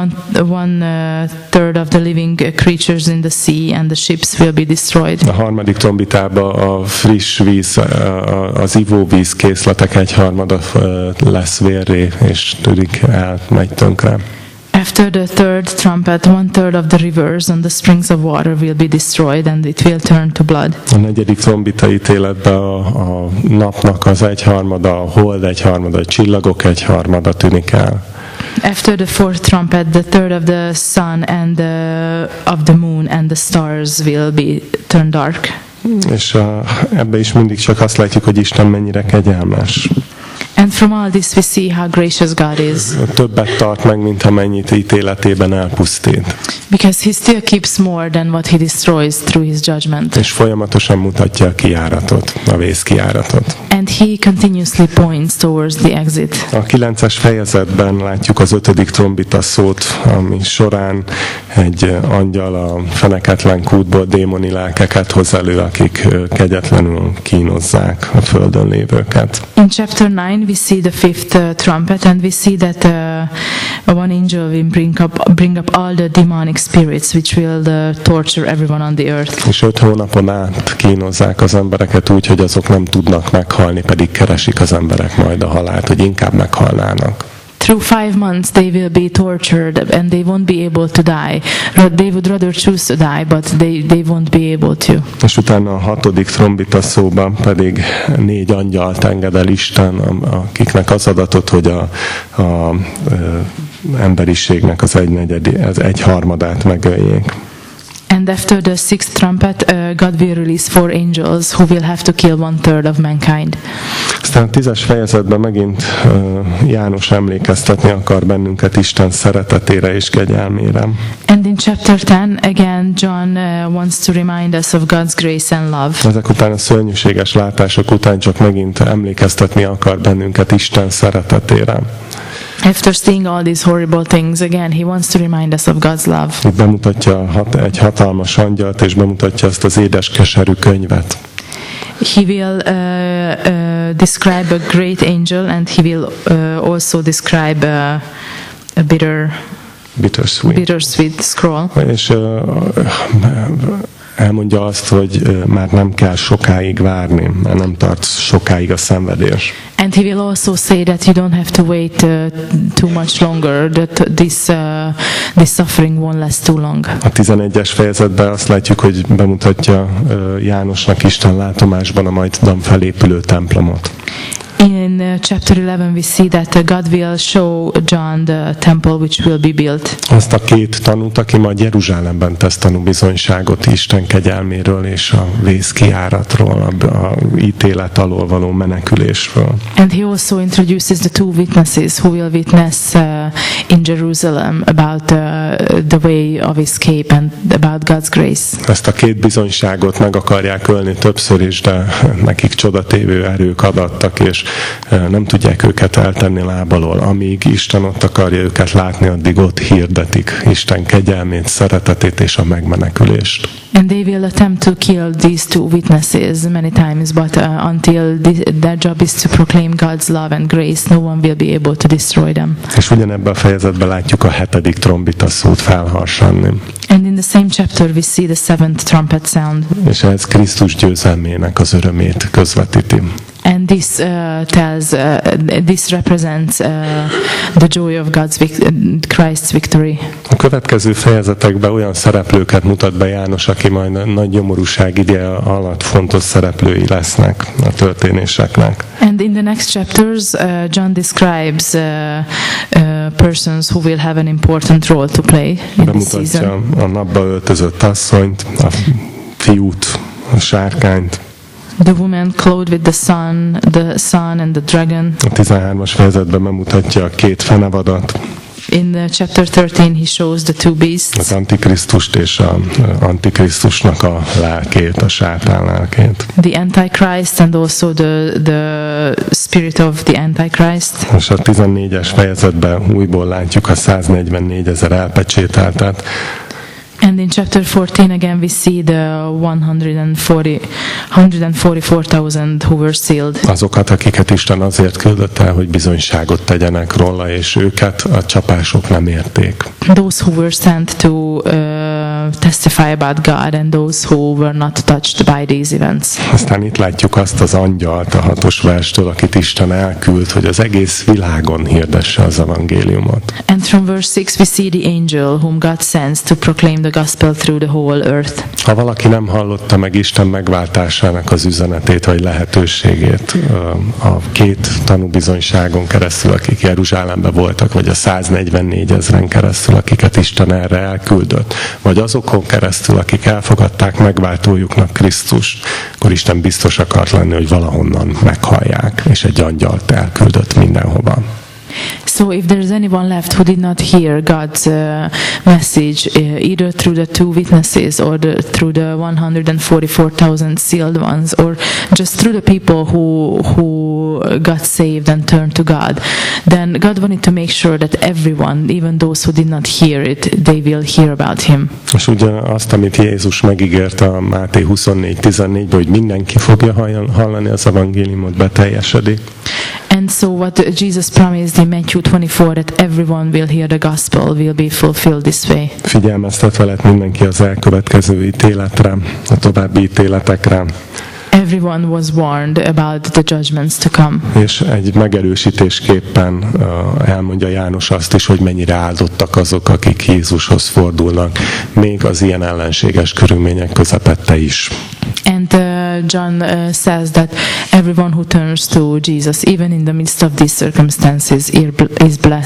1/3 of the living creatures in the sea and the ships will be destroyed.
A harmadik trombitában a friss víz, az ivóvíz készletek 1/3 lesz vérré, és törik el, megy tönkre.
After the third trumpet, 1/3 of the rivers and the springs of water will be destroyed, and it will turn to blood.
A negyedik trombita ítéletben a napnak az 1/3, a hold 1/3, a csillagok 1/3 tűnik el.
After the fourth trumpet, the third of the sun and of the moon and the stars will be turned dark.
És ebbe is mindig csak azt látjuk, hogy Isten mennyire kegyelmes.
And from all this we see how gracious God is.
Többet tart meg, mint amennyit ítéletében elpusztít.
Because He still keeps more than what He destroys through His judgment.
És folyamatosan mutatja a kijáratot, a vészkijáratot.
And He continuously points towards the exit.
A 9-es fejezetben látjuk az 5. trombita szót, ami során egy angyal a feneketlen kútból démoni lelkeket hoz elő, akik kegyetlenül kínozzák a földön lévőket.
In chapter 9 we see the fifth trumpet, and we see that one angel will bring up all the demonic spirits which will torture everyone on the earth.
És 5 hónapon át kínozzák az embereket úgy, hogy azok nem tudnak meghalni, pedig keresik az emberek majd a halált, hogy inkább meghalnának.
Through 5 months they will be tortured and they won't be able to die. They would rather choose to die, but they won't be able to.
És utána a 6. trombita szóban pedig 4 angyalt enged el Isten, akiknek az adatot, hogy a emberiségnek az 1/4, az 1/3 megöljék.
And after the sixth trumpet, God will release 4 angels who will have to kill 1/3 of mankind.
Aztán a 10-es fejezetben megint János emlékeztetni akar bennünket Isten szeretetére és kegyelmére.
And in chapter 10, again, John wants to remind us of God's grace and love.
Ezek után a szörnyűséges látások után csak megint emlékeztetni akar bennünket Isten szeretetére.
After seeing all these horrible things, again, he wants to remind us of God's love.
Itt bemutatja egy hatalmas angyalt, és bemutatja ezt az édes keserű könyvet.
He will describe a great angel, and he will also describe a bittersweet scroll.
És elmondja azt, hogy már nem kell sokáig várni, mert nem tart sokáig a szenvedés.
And he will also say that you don't have to wait too much longer, that this suffering won't last too long.
A 11-es fejezetben azt látjuk, hogy bemutatja Jánosnak Isten látomásban a majdan felépülő templomot.
In chapter 11 we see that God will show John the temple which will be built.
Azt a 2 tanút, aki majd Jeruzsálemben tesz tanúbizonyságot Isten kegyelméről és a vészkijáratról, a ítélet alól való menekülésről.
And he also introduces the 2 witnesses who will witness in Jerusalem about the way of escape and about God's grace.
Ezt a 2 bizonyságot meg akarják ölni többször is, de nekik csodatévő erők adattak, és nem tudják őket eltenni lábalól. Amíg Isten ott akarja őket látni, addig ott hirdetik Isten kegyelmét, szeretetét és a megmenekülést.
And they will attempt to kill these 2 witnesses many times, but until their job is to proclaim God's love and grace, no one will be able to destroy them.
És ugyanebben a fejezetben látjuk a 7. trombita szót felharsanni.
And in the same chapter we see the 7th trumpet sound.
És ez Krisztus győzelmének az örömét közvetíti.
And this represents the joy of Christ's victory.
A következő fejezetekben olyan szereplőket mutat be János, aki majd nagy nyomorúság ideje alatt fontos szereplői lesznek a történéseknek.
And in the next chapters, John describes persons who will have an important role to play in this season.
Bemutatja a napba öltözött asszonyt, a fiút, a sárkányt.
The woman clothed with the sun and the dragon.
A 13-as fejezetben bemutatja a 2 fenevadat.
In chapter 13 he shows the 2 beasts.
Az Antikrisztust és az Antikrisztusnak a lelkét, a sátán lelkét.
The Antichrist and also the spirit of the Antichrist.
És a 14-es fejezetben újból látjuk a 144 000 elpecsételtet.
And in chapter 14 again we see the 144,000 who were sealed.
Azokat, akiket Isten azért küldött el, hogy bizonyságot tegyenek róla, és őket a csapások nem érték.
Those who were sent to testify about God and those who were not touched by these events.
Aztán itt látjuk azt az angyalt a 6. verstől, akit Isten elküld, hogy az egész világon hirdesse az evangéliumot.
And from verse 6 we see the angel whom God sends to proclaim the gospel through the whole earth.
Ha valaki nem hallotta meg Isten megváltásának az üzenetét vagy lehetőségét a 2 tanúbizonyságon keresztül, akik Jeruzsálemben voltak, vagy a 144 000 keresztül, akiket Isten erre elküldött, vagy azokon keresztül, akik elfogadták megváltójuknak Krisztust, akkor Isten biztos akart lenni, hogy valahonnan meghallják, és egy angyalt elküldött mindenhova.
So if there is anyone left who did not hear God's message, either through the 2 witnesses or through the 144,000 sealed ones, or just through the people who got saved and turned to God, then God wanted to make sure that everyone, even those who did not hear it, they will hear about Him.
És ugye azt, amit Jézus megígért a Máté 24:14-ben, hogy mindenki fogja hallani az evangéliumot, beteljesedik.
And so what Jesus promised in Matthew 24, that everyone will hear the gospel, will be fulfilled this way.
Figyelmeztetve lett mindenki az elkövetkező ítéletre, a további ítéletekre.
Everyone was warned about the judgments to come.
És egy megerősítésképpen elmondja János azt is, hogy mennyire áldottak azok, akik Jézushoz fordulnak, még az ilyen ellenséges körülmények közepette is.
And John says that everyone who turns to Jesus, even in the midst of these circumstances, is blessed.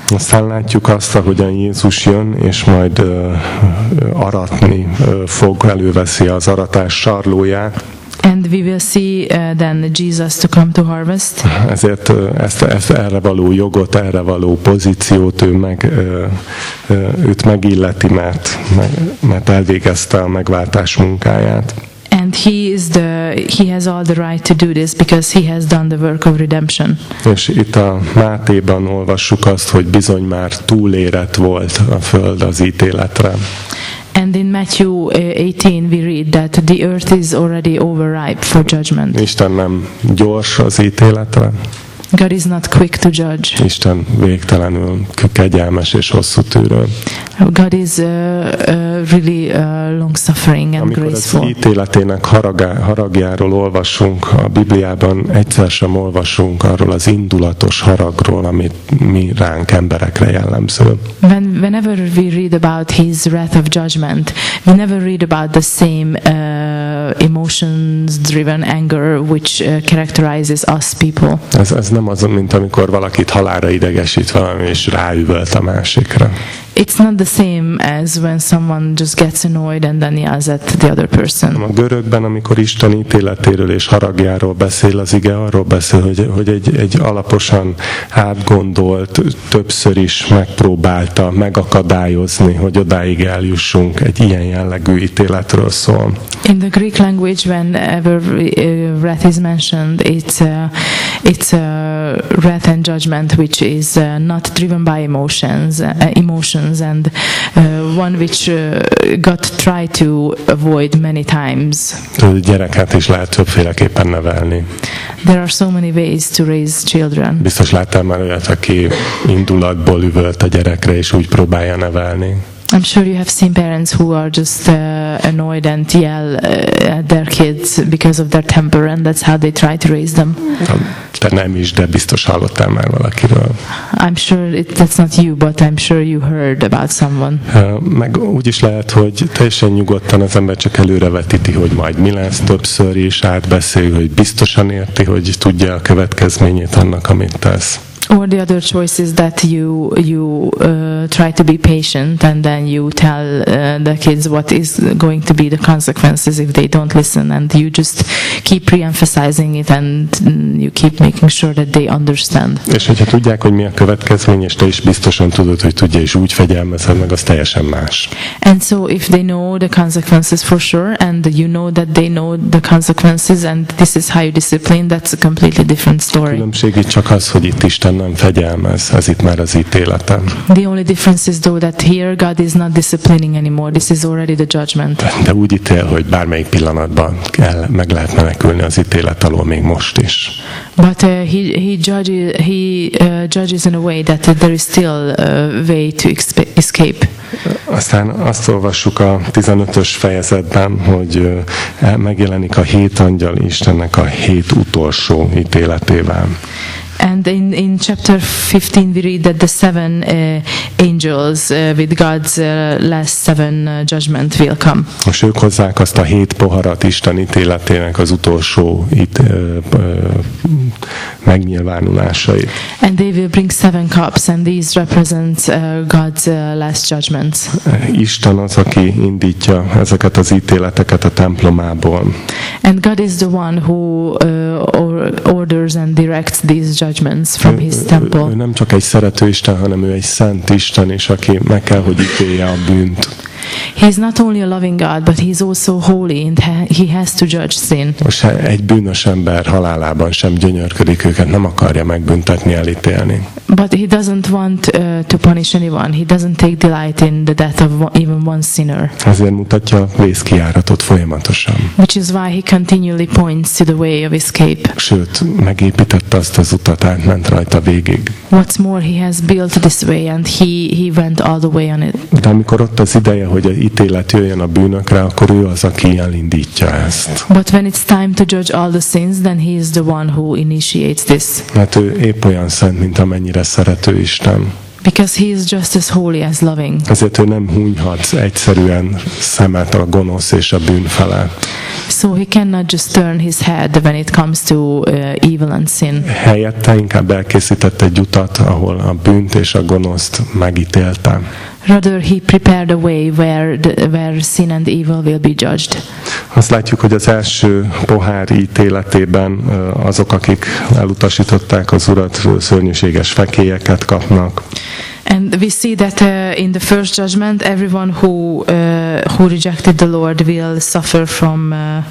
Aztán látjuk azt, ahogyan Jézus jön, és majd aratni fog, előveszi az aratás sarlóját.
And we will see then Jesus to come to harvest.
Ezért ezt erre való jogot, erre való pozíciót őt megilleti, mert elvégezte a megváltás munkáját.
And he has all the right to do this because he has done the work of redemption.
És itt a Mátéban olvassuk azt, hogy bizony már túlérett volt a föld az ítéletre.
And in Matthew 18 we read that the earth is already overripe for judgment.
Isten nem gyors az ítéletre.
God is not quick to judge.
Isten végtelenül kegyelmes és hosszú tűrő.
God is really long-suffering and
Amikor
graceful.
az ítéletének haragjáról olvasunk a Bibliában, egyszer sem olvasunk arról az indulatos haragról, amit mi ránk emberekre jellemző.
Whenever we read about his wrath of judgment, we never read about the same emotions-driven anger which characterizes us people.
Ez nem az, mint amikor valakit halálra idegesít valami, és ráüvölt a másikra.
It's not the same as when someone just gets annoyed and then yells at the other person.
A görögben, amikor Isten ítéletéről és haragjáról beszél, az ige arról beszél, hogy egy alaposan átgondolt, többször is megpróbálta megakadályozni, hogy odáig eljussunk, egy ilyen jellegű ítéletről szól.
In the Greek language, whenever wrath is mentioned, it's wrath and judgment which is not driven by emotions and one which God tried to avoid many times.
Gyereket is lehet többféleképpen nevelni.
There are so many ways to raise children.
Biztos láttál már olyat, aki indulatból üvölt a gyerekre, és úgy próbálja nevelni.
I'm sure you have seen parents who are just annoyed and yell at their kids because of their temper, and that's how they try to raise them.
Te nem is, de biztos hallottál már valakiről.
I'm sure that's not you, but I'm sure you heard about someone.
Meg úgy is lehet, hogy teljesen nyugodtan az ember csak előrevetíti, hogy majd mi lesz, többször is átbeszél, hogy biztosan érti, hogy tudja a következményét annak, amit tesz.
Or the other choice is that you try to be patient and then you tell the kids what is going to be the consequences if they don't listen, and you just keep re-emphasizing it and you keep making sure that they understand.
És hogyha tudják, hogy mi a következmény, és te is biztosan tudod, hogy tudja, és úgy fegyelmezed meg, az teljesen más.
And so if they know the consequences for sure, and you know that they know the consequences, and this is how you discipline, that's a completely different story.
A különbség itt csak az, hogy itt Isten nem fegyelmez, ez itt már az ítéletem.
The only difference is though that here God is not disciplining anymore. This is already the judgment.
De úgy ítél, hogy bármelyik pillanatban meg lehet menekülni az ítélet alól még most is.
But he judges in a way that there is still a way to escape.
Aztán azt olvassuk a 15-ös fejezetben, hogy megjelenik a 7 angyal Istennek a 7 utolsó ítéletével.
And in chapter 15 we read that the 7 angels with God's last 7 judgment will come.
Most ők hozzák azt a 7 poharat Isten ítéletének az utolsó megnyilvánulásait.
And they will bring 7 cups, and these represent God's last judgments.
Isten az, aki indítja ezeket az ítéleteket a templomából.
And God is the one who orders and directs these judgments from his temple.
Ő nem csak egy szerető Isten, hanem ő egy szent Isten is, aki meg kell, hogy ítélje a bűnt.
He is not only a loving God, but he is also holy, and he has to judge sin.
Most egy bűnös ember halálában sem gyönyörködik, őket nem akarja megbüntetni, elítélni.
But he doesn't want to punish anyone. He doesn't take delight in the death of even one sinner.
Ezért mutatja a vészkijáratot folyamatosan.
Which is why he continually points to the way of escape.
Sőt, megépítette azt az utat, átment rajta végig.
What's more, he has built this way, and he went all the way on it.
De amikor ott az ideje, hogy az ítélet jöjjön a bűnökre, akkor ő az, aki elindítja ezt.
But when it's time to judge all the sins, then he is the one who initiates this.
Mert ő épp olyan szent, mint amennyire szerető Isten.
Because he is just as holy as loving.
Ezért ő nem hunyhat egyszerűen szemet a gonosz és a bűn felett.
So he cannot just turn his head when it comes to evil and sin.
Helyette inkább elkészített egy utat, ahol a bűnt és a gonoszt megítélte.
Rather, he prepared a way where sin and evil will be judged.
Azt látjuk, hogy az első pohár ítéletében azok, akik elutasították az Urat, szörnyűséges fekélyeket kapnak.
And we see that in the first judgment, everyone who rejected the Lord will suffer from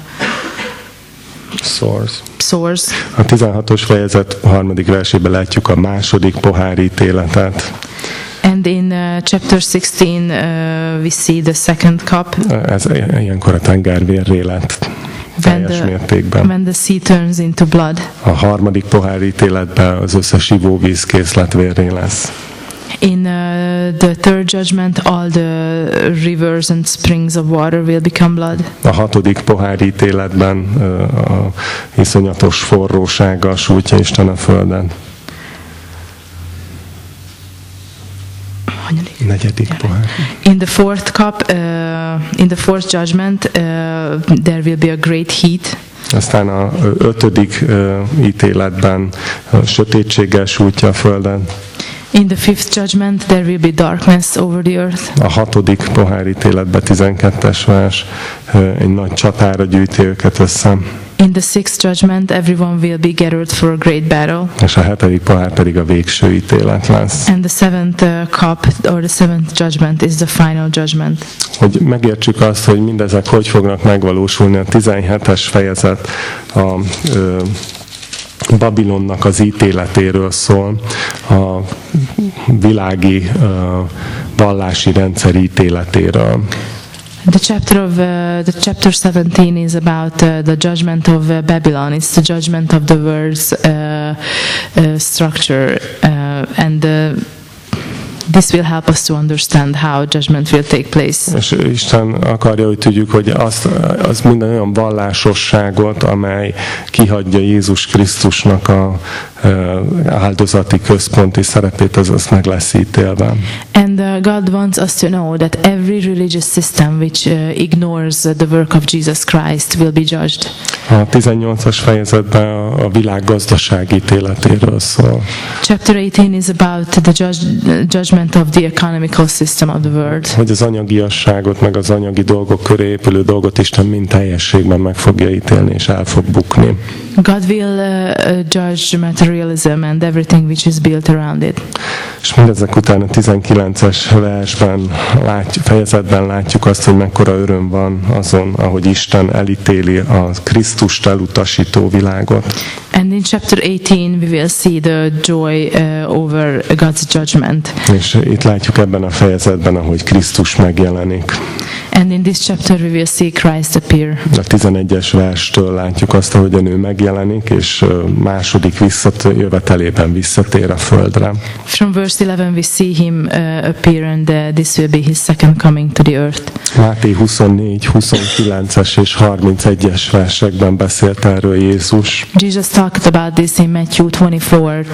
sores.
A 16-os fejezet 3. versében látjuk a második pohár ítéletet.
And in chapter 16 we see the second cup.
Ez ilyenkor a tenger vérré lett teljes mértékben.
When the sea turns into blood.
A harmadik pohár ítéletben az összes ivóvízkészlet vérré lesz.
In the third judgment, all the rivers and springs of water will become blood.
A hatodik pohár ítéletben a iszonyatos forrósággal sújtja Isten a földet. Negyedik pohár.
In the fourth cup, in the fourth judgment, there will be a great heat.
Aztán a ötödik ítéletben sötétséggel sújtja a földet.
In the fifth judgment, there will be darkness over the earth.
A hatodik pohár ítéletben 12-es vers, egy nagy csatára gyűjti őket össze.
In the sixth judgment, everyone will be gathered for a great battle.
És a hetedik pohár pedig a végső ítélet lesz.
And the seventh cup, or the seventh judgment, is the final judgment.
Hogy megértsük azt, hogy mindezek hogy fognak megvalósulni, a 17-es fejezet a Babilonnak az ítéletéről szól, a világi vallási rendszer ítéletéről.
The chapter 17 is about the judgment of Babylon. It's the judgment of the world's structure, and this will help us to understand how judgment will take place.
És Isten akarja, hogy tudjuk, hogy az minden olyan vallásosságot, amely kihagyja Jézus Krisztusnak a áldozati központi szerepét, az meg lesz ítélve.
And God wants us to know that every religious system which ignores the work of Jesus Christ will be judged.
A 18-as fejezetben a világ gazdasági ítéletéről szól.
Chapter 18 is about the judgment of the economical system of the world.
Hogy az anyagiasságot, meg az anyagi dolgok köré épülő dolgot Isten mind teljességben meg fogja ítélni, és el fog bukni.
God will judge materialism and everything which is built around it.
És mindezek után a 19-es versben, fejezetben látjuk azt, hogy mekkora öröm van azon, ahogy Isten elítéli a Krisztust elutasító világot.
And in chapter 18 we will see the joy over God's judgment.
És itt látjuk ebben a fejezetben, ahogy Krisztus megjelenik.
And in this chapter we will see Christ appear.
A 11-es verstől látjuk azt, hogy a nő megjelenik, és második jövetelében visszatér a földre.
From verse 11 we see him appear, and this will be his second coming to the earth.
Máté 24, 29-es és 31-es versekben beszélt erről Jézus.
Jesus talked about this in Matthew 24,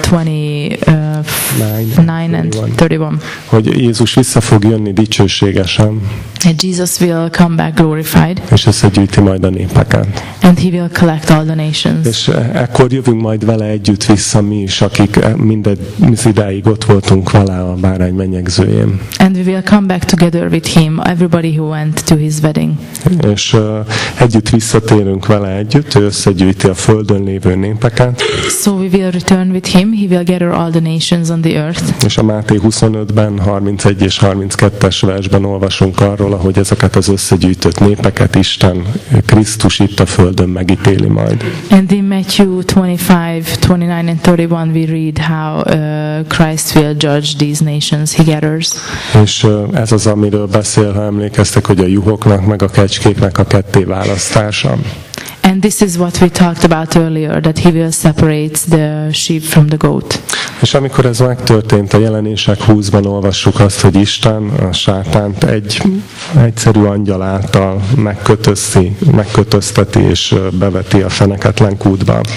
29 and 31.
Hogy Jézus vissza fog jönni dicsőségesen.
And Jesus will come back glorified.
És összegyűjti majd a népeket.
And he will collect all the nations.
És ekkor jövünk majd vele együtt vissza mi is, akik mindez idáig ott voltunk vele a bárány menyegzőjén.
And we will come back together with him, everybody who went to his wedding.
És együtt visszatérünk vele együtt, ő összegyűjti a földön lévő népeket.
So we will return with him, he will gather all the nations on the earth.
És a Máté 25-ben, 31 és 32-es versben olvasunk arról, ahogy ezeket az összegyűjtött népeket Isten, Krisztus itt a földön megítéli majd.
And in Matthew 25, 29 and 31 we read how Christ will judge these nations he gathers.
És ez az, amiről beszél, ha emlékeztek, hogy a juhoknak meg a kecskéknek a kettéválasztása.
And this is what we talked about earlier, that he will separate the sheep from the goat.
És amikor ez megtörtént, a Jelenések 20-ban olvassuk azt, hogy Isten a sátánt egy egyszerű angyal által megkötözteti és beveti a feneketlen kútba.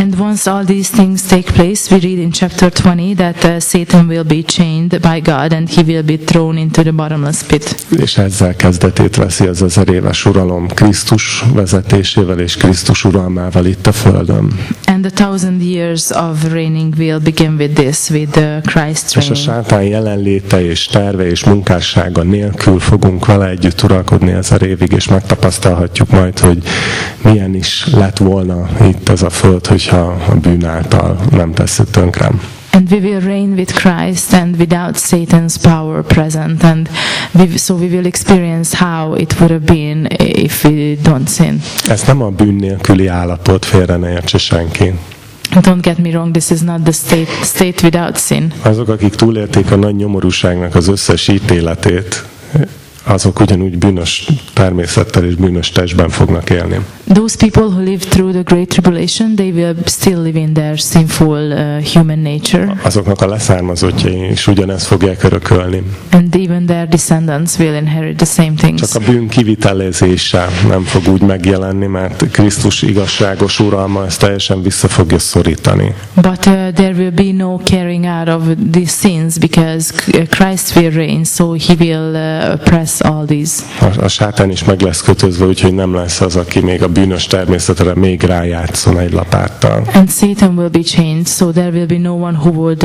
And once all these things take place, we read in chapter 20 that Satan will be chained by God and he will be thrown into the bottomless pit.
És ezzel kezdetét veszi az 1000 éves uralom Krisztus vezetésével és Krisztus uralmával itt a földön.
And the 1000 years of reigning will begin with this, with Christ's
És a
reigning.
sátán jelenléte és terve és munkássága nélkül fogunk vele együtt uralkodni 1000 évig, és megtapasztalhatjuk majd, hogy milyen is lett volna itt az a föld, hogyha a bűn által nem tesszük tönkre.
And we will reign with Christ and without Satan's power present. And so we will experience how it would have been if we don't sin.
Ez nem a bűn nélküli állapot, félre ne értse senki.
Don't get me wrong, this is not the state without sin.
Azok, akik túlélték a nagy nyomorúságnak az összes ítéletét, azok ugyanúgy bűnös természettel és bűnös testben fognak élni.
Those people who live through the Great Tribulation, they will still live in their sinful human nature.
Azoknak a leszármazottjai is ugyanezt fogják örökölni.
And even their descendants will inherit the same things.
Csak a bűn kivitelezése nem fog úgy megjelenni, mert Krisztus igazságos uralma ezt teljesen vissza fogja szorítani.
But there will be no carrying out of these sins because Christ will reign, so he will oppress all these.
A sátán is meg lesz kötözve, úgyhogy nem lesz az, aki még a bűnös természetre még rájátszon egy lapáttal.
And Satan will be chained, so there will be no one who would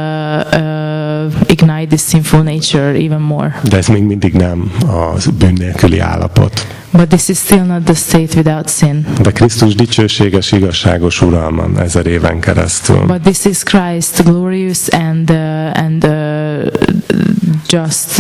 ignite this sinful nature even more.
De ez még mindig nem a bűn nélküli állapot.
But this is still not the state without sin.
De Krisztus dicsőséges, igazságos uralma 1000 éven keresztül.
But this is Christ glorious and just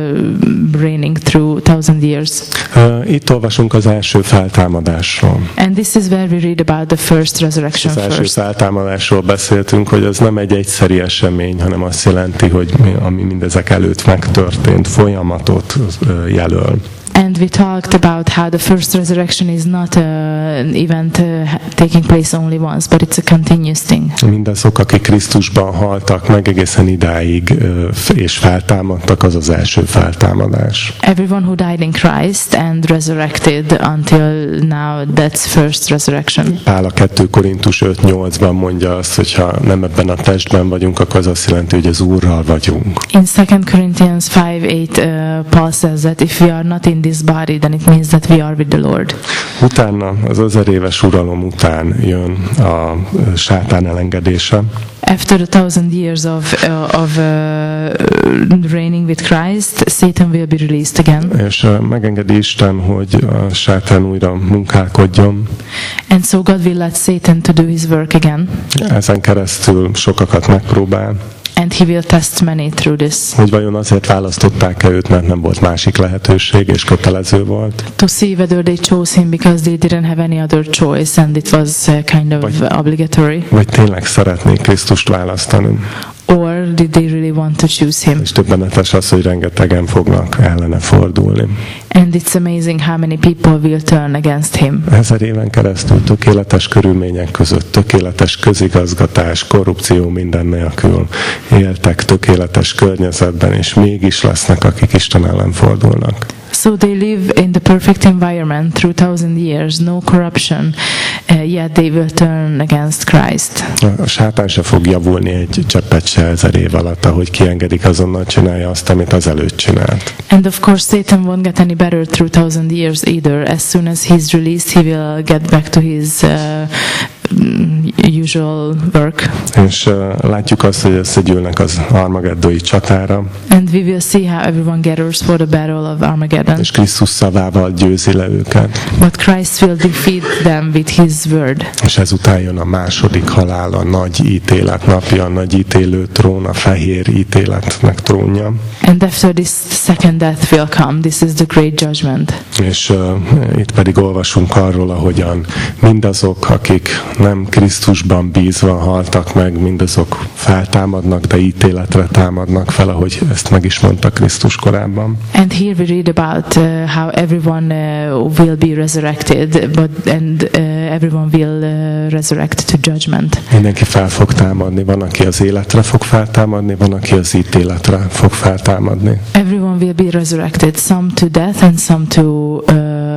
reigning through 1000 years.
Itt olvasunk az első feltámadásról.
And this is where we read about the first resurrection
Az első
first.
feltámadásról beszéltünk, hogy az nem egy egyszeri esemény, hanem azt jelenti, hogy ami mindezek előtt megtörtént, folyamatot jelöl.
And we talked about how the first resurrection is not an event taking place only once, but it's a continuous thing.
Mindazok, akik Krisztusban haltak meg egészen idáig és feltámadtak, az az első feltámadás.
Everyone who died in Christ and resurrected until now, that's first resurrection.
Pál a 2 Korintus 5:8-ban mondja azt, hogy ha nem ebben a testben vagyunk, akkor az azt jelenti, hogy az Úrral vagyunk.
In 2 Corinthians 5:8, Paul says that if we are not in this body, then it means that we are with the Lord.
Utána, az 1000 éves uralom után jön a sátán elengedése.
After the 1000 years of reigning with Christ, Satan will be released again.
És megengedi Isten, hogy a sátán újra munkálkodjon.
And so God will let Satan to do his work again.
Ezen keresztül sokakat megpróbál.
And he will test many through this.
Hogy vajon azért választották-e őt, mert nem volt másik lehetőség, és kötelező volt.
To see whether they chose him because they didn't have any other choice and it was kind of obligatory.
Vagy tényleg szeretnék Krisztust választani.
Or did they really want to choose him?
És többenetes az, hogy rengetegen fognak ellene fordulni.
And it's amazing how many people will turn against him.
1000 éven keresztül tökéletes körülmények között, tökéletes közigazgatás, korrupció minden nélkül éltek tökéletes környezetben, és mégis lesznek, akik Isten ellen fordulnak.
So they live in the perfect environment through 1000 years, no corruption, yet they will turn against Christ.
A sátán se fog javulni egy cseppet se 1000 év alatt, ahogy kiengedik, azonnal csinálja azt, amit az előtt csinált.
And of course Satan won't get any better through 1000 years either. As soon as he's released, he will get back to his usual work.
És látjuk azt, hogy összegyűlnek az armageddói csatára.
And we will see how everyone gathers for the battle of Armageddon.
És Krisztus szavával győzi le őket.
But Christ will defeat them with his word.
És ezután jön a második halál, a nagy ítélet napja, a nagy ítélő trón, a fehér ítéletnek trónja.
And after this second death will come. This is the great judgment.
És itt pedig olvasunk arról, ahogyan mindazok, akik nem Krisztusban bízva haltak meg, mindazok feltámadnak, de ítéletre támadnak fel, ahogy ezt meg is mondta Krisztus korábban.
And here we read about how everyone will be resurrected, and everyone will resurrect to judgment.
Mindenki fel fog támadni, van, aki az életre fog feltámadni, van, aki az ítéletre fog feltámadni.
Everyone will be resurrected, some to death and some to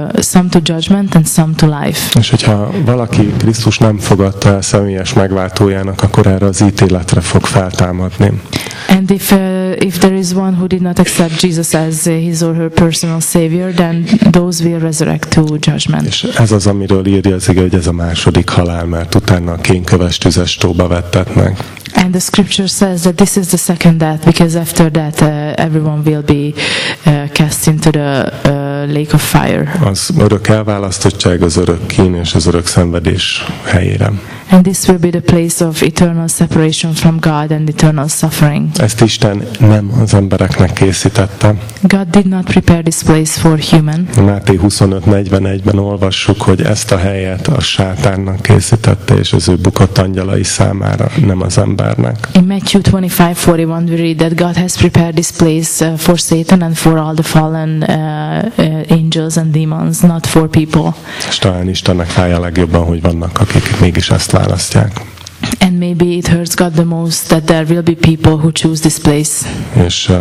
some to judgment and some to life.
És hogyha valaki Krisztus nem fogadta el személyes megváltójának, akkor erre az ítéletre fog feltámadni.
And if there is one who did not accept Jesus as his or her personal savior, then those will resurrect to judgment.
És ez az, amiről írja az ige, hogy ez a második halál, mert utána a kénköves tüzes tóba vettetnek.
And the scripture says that this is the second death, because after that everyone will be cast into the lake of fire.
Az örök elválasztottság, az örök kín és az örök szenvedés helyére.
And this will be the place of eternal separation from God and eternal suffering.
Ezt Isten nem az embereknek készítette.
God did not prepare this place for human.
Máté 25:41-ben olvassuk, hogy ezt a helyet a sátánnak készítette, és az ő bukott angyalai számára, nem az embernek.
In Matthew 25:41 we read that God has prepared this place for Satan and for all the fallen angels and demons, not for people.
És talán Istennek fáj a legjobban, hogy vannak, akik mégis ezt választják.
And maybe it hurts God the most that there will be people who choose this place.
És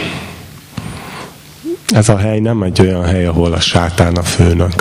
ez a hely nem egy olyan hely, ahol a sátán a főnök.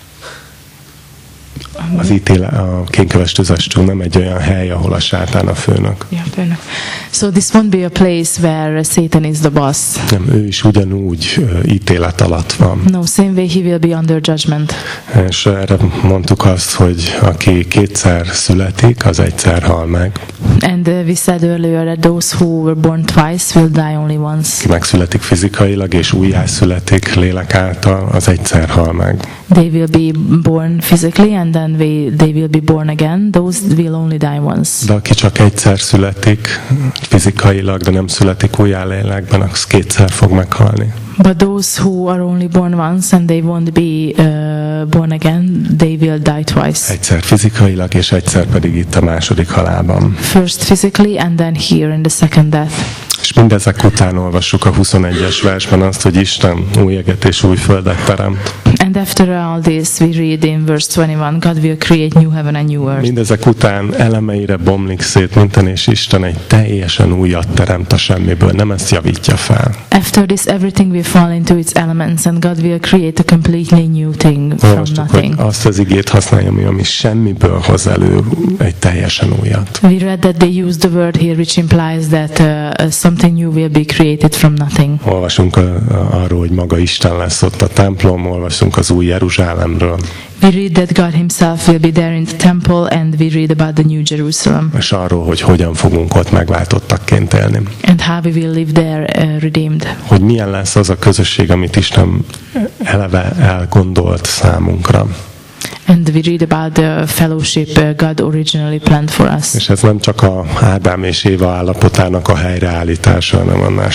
A kénköves tüzes tó nem egy olyan hely, ahol a sátán a főnök.
Yeah, fair enough. So this won't be a place where Satan is the boss.
Nem, ő is ugyanúgy ítélet alatt van.
No, same way he will be under judgment.
És erre mondtuk azt, hogy aki kétszer születik, az egyszer hal meg.
And we said earlier that those who were born twice will die only once.
Aki megszületik fizikailag és újjászületik lélek által, az egyszer hal meg.
They will be born physically and then they will be born again. Those will only die once.
De aki csak egyszer születik fizikailag, de nem születik újjá lélekben, az kétszer fog meghalni.
But those who are only born once and they won't be born again, they will die twice.
Egyszer fizikailag, és egyszer pedig itt a második halálban.
First physically and then here in the second death.
És mindezek után olvassuk a 21-es versben azt, hogy Isten új eget és új földet teremt.
And after all this, we read in verse 21, God will create new heaven and new earth.
Mindezek után elemeire bomlik szét minden, és Isten egy teljesen újat teremt a semmiből, nem ezt javítja fel.
After this, everything will fall into its elements, and God will create a completely new thing from
Olvastuk,
nothing.
hogy azt az igét használja, ami semmiből hoz elő egy teljesen újat.
We read that they use the word here, which implies that something new will be created from nothing.
Olvasunk arról, hogy maga Isten lesz ott a templom, olvasunk az új Jeruzsálemről.
We read that God himself will be there in the temple, and we read about the New Jerusalem.
És arról, hogy hogyan fogunk ott megváltottakként élni.
And how we will live there redeemed.
Hogy milyen lesz az a közösség, amit Isten eleve elgondolt számunkra.
And we read about the fellowship God originally planned for us.
És ez nem csak a Ádám és Éva állapotának a helyreállítása, hanem annál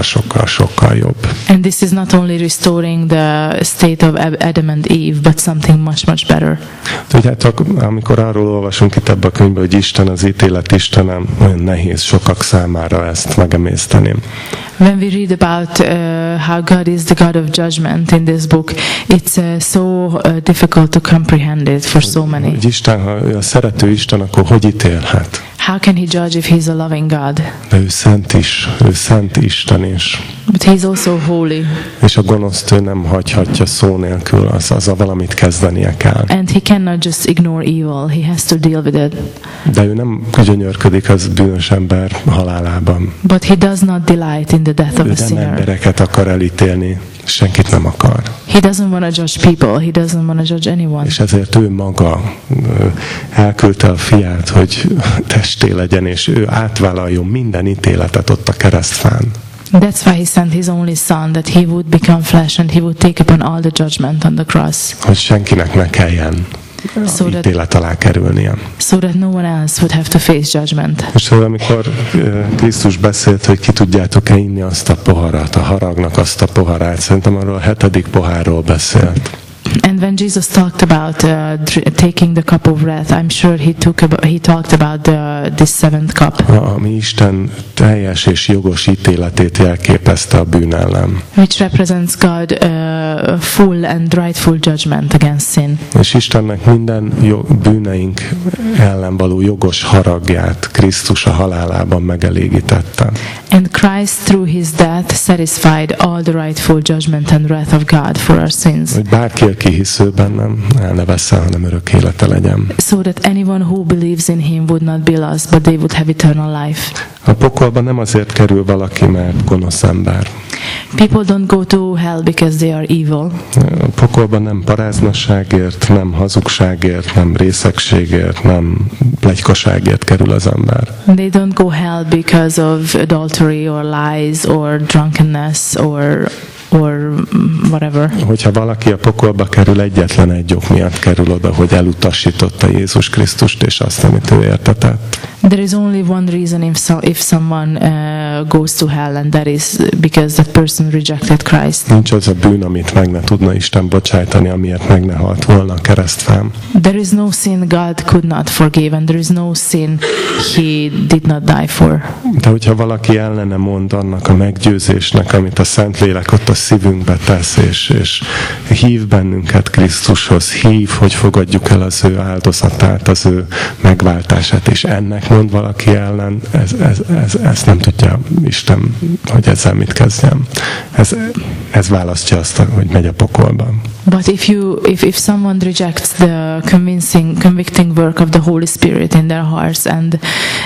sokkal jobb.
And this is not only restoring the state of Adam and Eve, but something much better.
Tudjátok, amikor arról olvasunk itt ebben a könyvben, hogy Isten az ítélet Istenem, olyan nehéz sokak számára ezt megemészteni.
When we read about how God is the God of judgment in this book, it's so difficult to comprehend it for so many.
Hogy Isten, ha ő a szerető Isten, akkor hogy ítélhet?
How can he judge if he's a loving God?
De ő szent is, ő szent Isten is.
But he's also holy.
És a gonoszt ő nem hagyhatja szó nélkül, azzal valamit kezdenie kell.
And he cannot just ignore evil, he has to deal with it.
De ő nem gyönyörködik az bűnös ember halálában.
But he does not delight in the death of
Ő
a
nem
sinner.
embereket akar elítélni, senkit nem akar.
He doesn't want to judge people, he doesn't want to judge anyone.
És ezért ő maga elküldte a fiát, hogy testé legyen, és ő átvállaljon minden ítéletet ott a keresztfán.
That's why he sent his only son, that he would become flesh and he would take upon all the judgment on the cross.
Hogy senkinek ne kelljen ítélet alá kerülnie.
So that no one else would have to face judgment.
És amikor Krisztus beszélt, hogy ki tudjátok-e inni azt a poharat, a haragnak azt a poharát, szerintem arról a 7. pohárról beszélt.
And when Jesus talked about taking the cup of wrath, I'm sure he talked about this seventh cup.
Ami Isten teljes és jogos ítéletét jelképezte a bűn ellen.
Which represents God full and rightful judgment against sin.
És Istennek minden bűneink ellen való jogos haragját Krisztus a halálában megelégítette.
And Christ through his death satisfied all the rightful judgment and wrath of God for our sins.
Hogy bárki, aki hisz ő bennem, el ne vesszen, hanem örök élete legyen.
So that anyone who believes in him would not be lost, but they would have eternal life.
A pokolba nem azért kerül valaki, mert gonosz ember.
People don't go to hell because they are evil.
A pokolba nem paráznaságért, nem hazugságért, nem részegségért, nem pletykaságért kerül az ember.
They don't go hell because of adultery or lies or drunkenness or whatever.
Hogyha valaki a pokolba kerül, egyetlen egy ok miatt kerül oda, hogy elutasította Jézus Krisztust és azt, amit ő értetett.
There is only one reason if someone goes to hell, and that is because that person rejected Christ.
Nincs az a bűn, amit meg ne tudna Isten bocsájtani, amiért meg ne halt volna a keresztfán.
There is no sin God could not forgive, and there is no sin he did not die for.
De hogyha valaki ellene mond annak a meggyőzésnek, amit a Szentlélek ott a szívünkbe tesz, és hív bennünket Krisztushoz, hív, hogy fogadjuk el az ő áldozatát, az ő megváltását, és ennek mond valaki ellen, ez nem tudja Isten, hogy ezzel mit kezdjem. Ez választja azt, hogy megy a pokolba.
But if someone rejects the convicting work of the Holy Spirit in their hearts and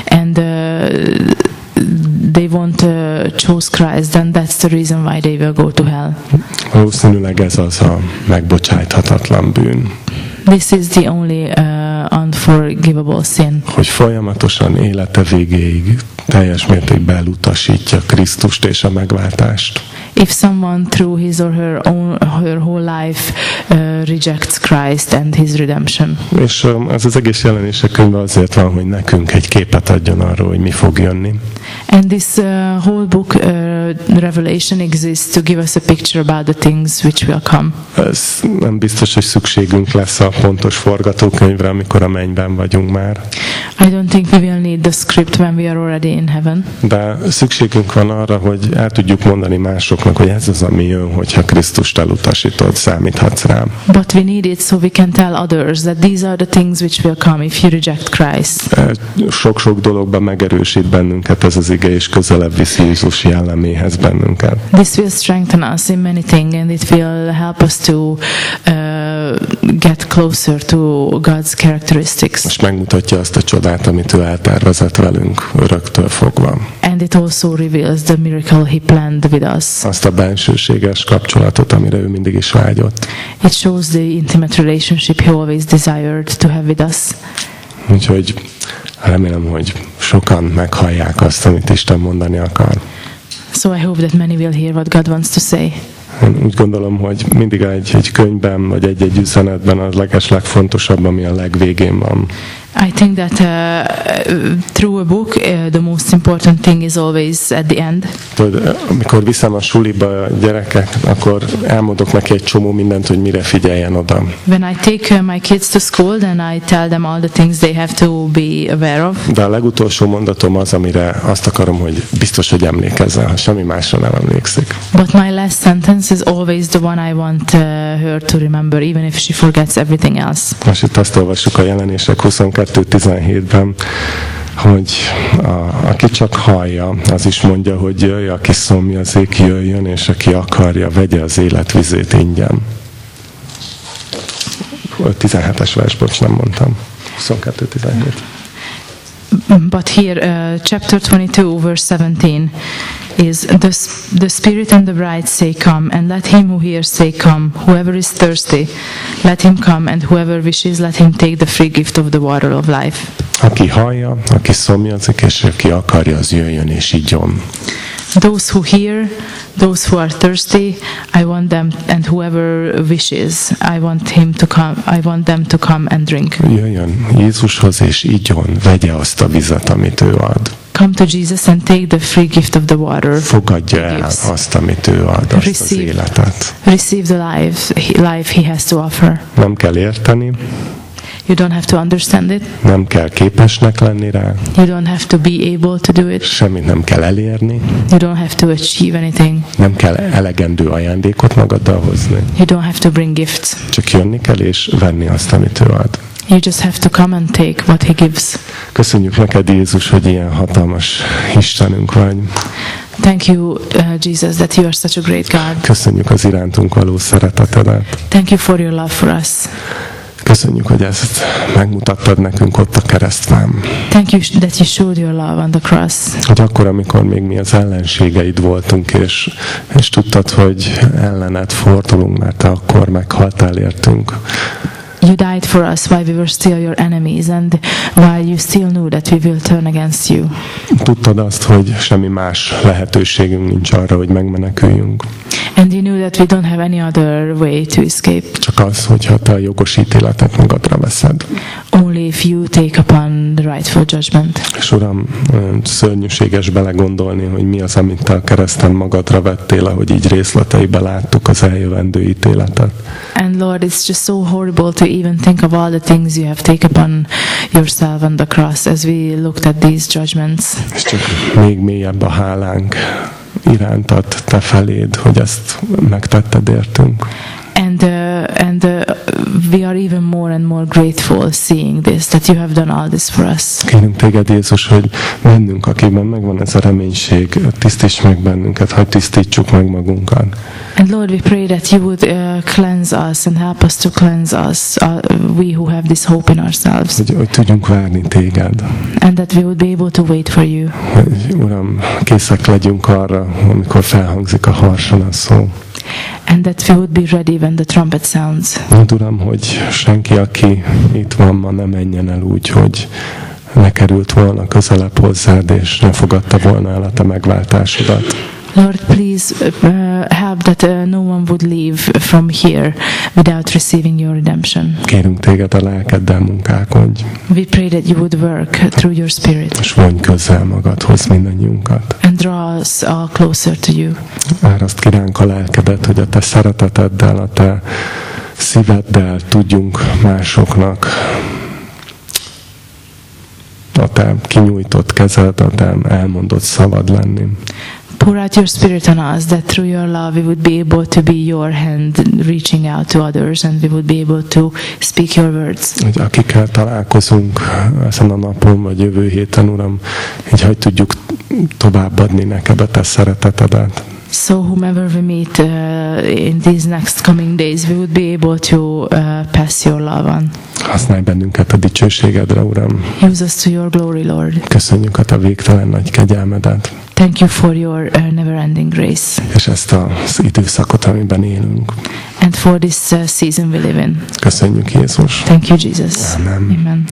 they won't choose Christ, then that's the reason why they will go to hell.
Valószínűleg ez az a megbocsájthatatlan bűn.
This is the only unforgivable sin.
Hogy folyamatosan élete végéig teljes mértékben elutasítja Krisztust és a megváltást.
If someone through his or her whole life rejects Christ and his redemption.
És ez az egész Jelenések könyve azért van, hogy nekünk egy képet adjon arról, hogy mi fog jönni.
And this whole book, Revelation, exists to give us a picture about the things which will come.
Ez nem biztos, hogy szükségünk lesz a pontos forgatókönyvre, amikor a mennyben vagyunk már.
I don't think we will need the script when we are already in heaven.
De szükségünk van arra, hogy el tudjuk mondani másoknak, hogy ez az, ami jön, hogyha Krisztust elutasítod, számíthatsz rám.
But we need it so we can tell others that these are the things which will come if you reject Christ.
Sok-sok dologban megerősít bennünket ez az ige, és közelebb viszi Jézus jelleméhez bennünket.
This will strengthen us in many things, and it will help us to get closer to God's characteristics.
És megmutatja azt a csodát, amit ő eltervezett velünk öröktől fogva.
And it also reveals the miracle he planned with us.
Azt a bensőséges kapcsolatot, amire ő mindig is vágyott.
It shows the intimate relationship he always desired to have with us.
Úgyhogy remélem, hogy sokan meghallják azt, amit Isten mondani akar.
So I hope that many will hear what God wants to say.
Én úgy gondolom, hogy mindig egy könyvben, vagy egy üzenetben az legfontosabb, ami a legvégén van.
I think that through a book, the most important thing is always at the end.
Amikor viszem a suliba a gyereket, akkor elmondok neki egy csomó mindent, hogy mire figyeljen oda.
When I take my kids to school, then I tell them all the things they have to be aware of.
De a legutolsó mondatom az, amire azt akarom, hogy biztos, hogy emlékezzen, ha semmi másra nem emlékszik.
But my last sentence is always the one I want her to remember, even if she forgets everything else.
Most itt azt olvassuk a Jelenések 22:17-ben, hogy aki csak hallja, az is mondja, hogy jöjj, aki szomjazik, jöjjön, és aki akarja, vegye az életvizét ingyen. 17-es vers, bocs, nem mondtam. 22:17.
But here, chapter 22, verse 17 is the Spirit and the bride say, "Come," and let him who hears say, "Come." Whoever is thirsty, let him come, and whoever wishes, let him take the free gift of the water of life.
Aki hallja, aki szomjazik, és aki akarja, az jöjjön és igyon.
Those who hear, those who are thirsty, I want them, and whoever wishes, I want them to come and drink.
Jöjjön Jézushoz és igyon, vegye azt a vizet, amit ő ad.
Come to Jesus and take the free gift of the water.
Fogadja el azt, amit ő ad, azt az életet.
Receive the life he has to offer.
Nem kell érteni.
You don't have to understand it.
Nem kell képesnek lenni rá.
You don't have to be able to do it.
Semmit nem kell elérni.
You don't have to achieve anything.
Nem kell elegendő ajándékot magaddal hozni.
You don't have to bring gifts.
Csak jönni kell és venni azt, amit ő ad.
You just have to come and take what He gives.
Köszönjük neked, Jézus, hogy ilyen hatalmas Istenünk vagy.
Thank you, Jesus, that you are such a great God.
Köszönjük az irántunk való szeretetedet.
Thank you for your love for us.
Köszönjük, hogy ezt megmutattad nekünk ott a keresztfán.
Thank you that you showed your love on the cross.
Hogy akkor, amikor még mi az ellenségeid voltunk, és tudtad, hogy ellened fordulunk, mert te akkor meghaltál értünk.
You died for us while we were still your enemies, and while you still knew that we will turn against you.
Tudtad azt, hogy semmi más lehetőségünk nincs arra, hogy megmeneküljünk.
And you knew that we don't have any other way to escape.
Csak az, hogyha te a jogos ítéletet magadra veszed.
Only if you take upon the rightful judgment.
És Uram, szörnyűséges belegondolni, hogy mi az, amit te a kereszten magadra vettél, ahogy így részleteiben láttuk az eljövendő ítéletet.
And Lord, it's just so horrible to even think of all the things you have taken upon yourself on the cross as we looked at these judgments.
És csak még mélyebb a hálánk irántad te feléd, hogy ezt megtetted értünk.
And we are even more and more grateful seeing this, that you have done all this for us.
Kérünk téged, Jézus, hogy bennünk, akiben megvan ez a reménység, tisztíts meg bennünket, hogy tisztítsuk meg magunkat.
And Lord, we pray that you would cleanse us and help us to cleanse us, we who have this hope in ourselves.
Hogy tudjunk várni téged.
And that we would be able to wait for you.
Hogy, Uram, készek legyünk arra, amikor felhangzik a harsona szó.
And that we would be ready when the trumpet sounds.
Mondd, Uram, hogy senki, aki itt van ma, ne menjen el úgy, hogy ne került volna közelebb hozzád, és ne fogadta volna el a te megváltásodat.
Lord, please help that no one would leave from here without receiving your redemption.
Kérünk téged, a lelkeddel munkálkodj.
We pray that you would work through your Spirit.
És vonj közel magadhoz mindannyiunkat.
And draw us all closer to you.
Áraszt ki ránk a lelkedet, hogy a te szereteteddel, a te szíveddel tudjunk másoknak a te kinyújtott kezed, a te elmondott szavad lenni.
Pour out your Spirit on us, that through your love we would be able to be your hand reaching out to others, and we would be able to speak your words.
Hogy akikkel találkozunk ezen a napon, vagy jövő héten, Uram, így hogy tudjuk továbbadni neked a te szeretetedet.
So whomever we meet in these next coming days, we would be able to pass your love on.
Használj bennünket a dicsőségedre, Uram.
Use us to your glory, Lord.
Köszönjük a te végtelen nagy kegyelmedet.
Thank you for your never-ending grace.
És ezt az időszakot, amiben élünk.
And for this season we live in.
Köszönjük, Jézus.
Thank you, Jesus.
Amen.
Amen.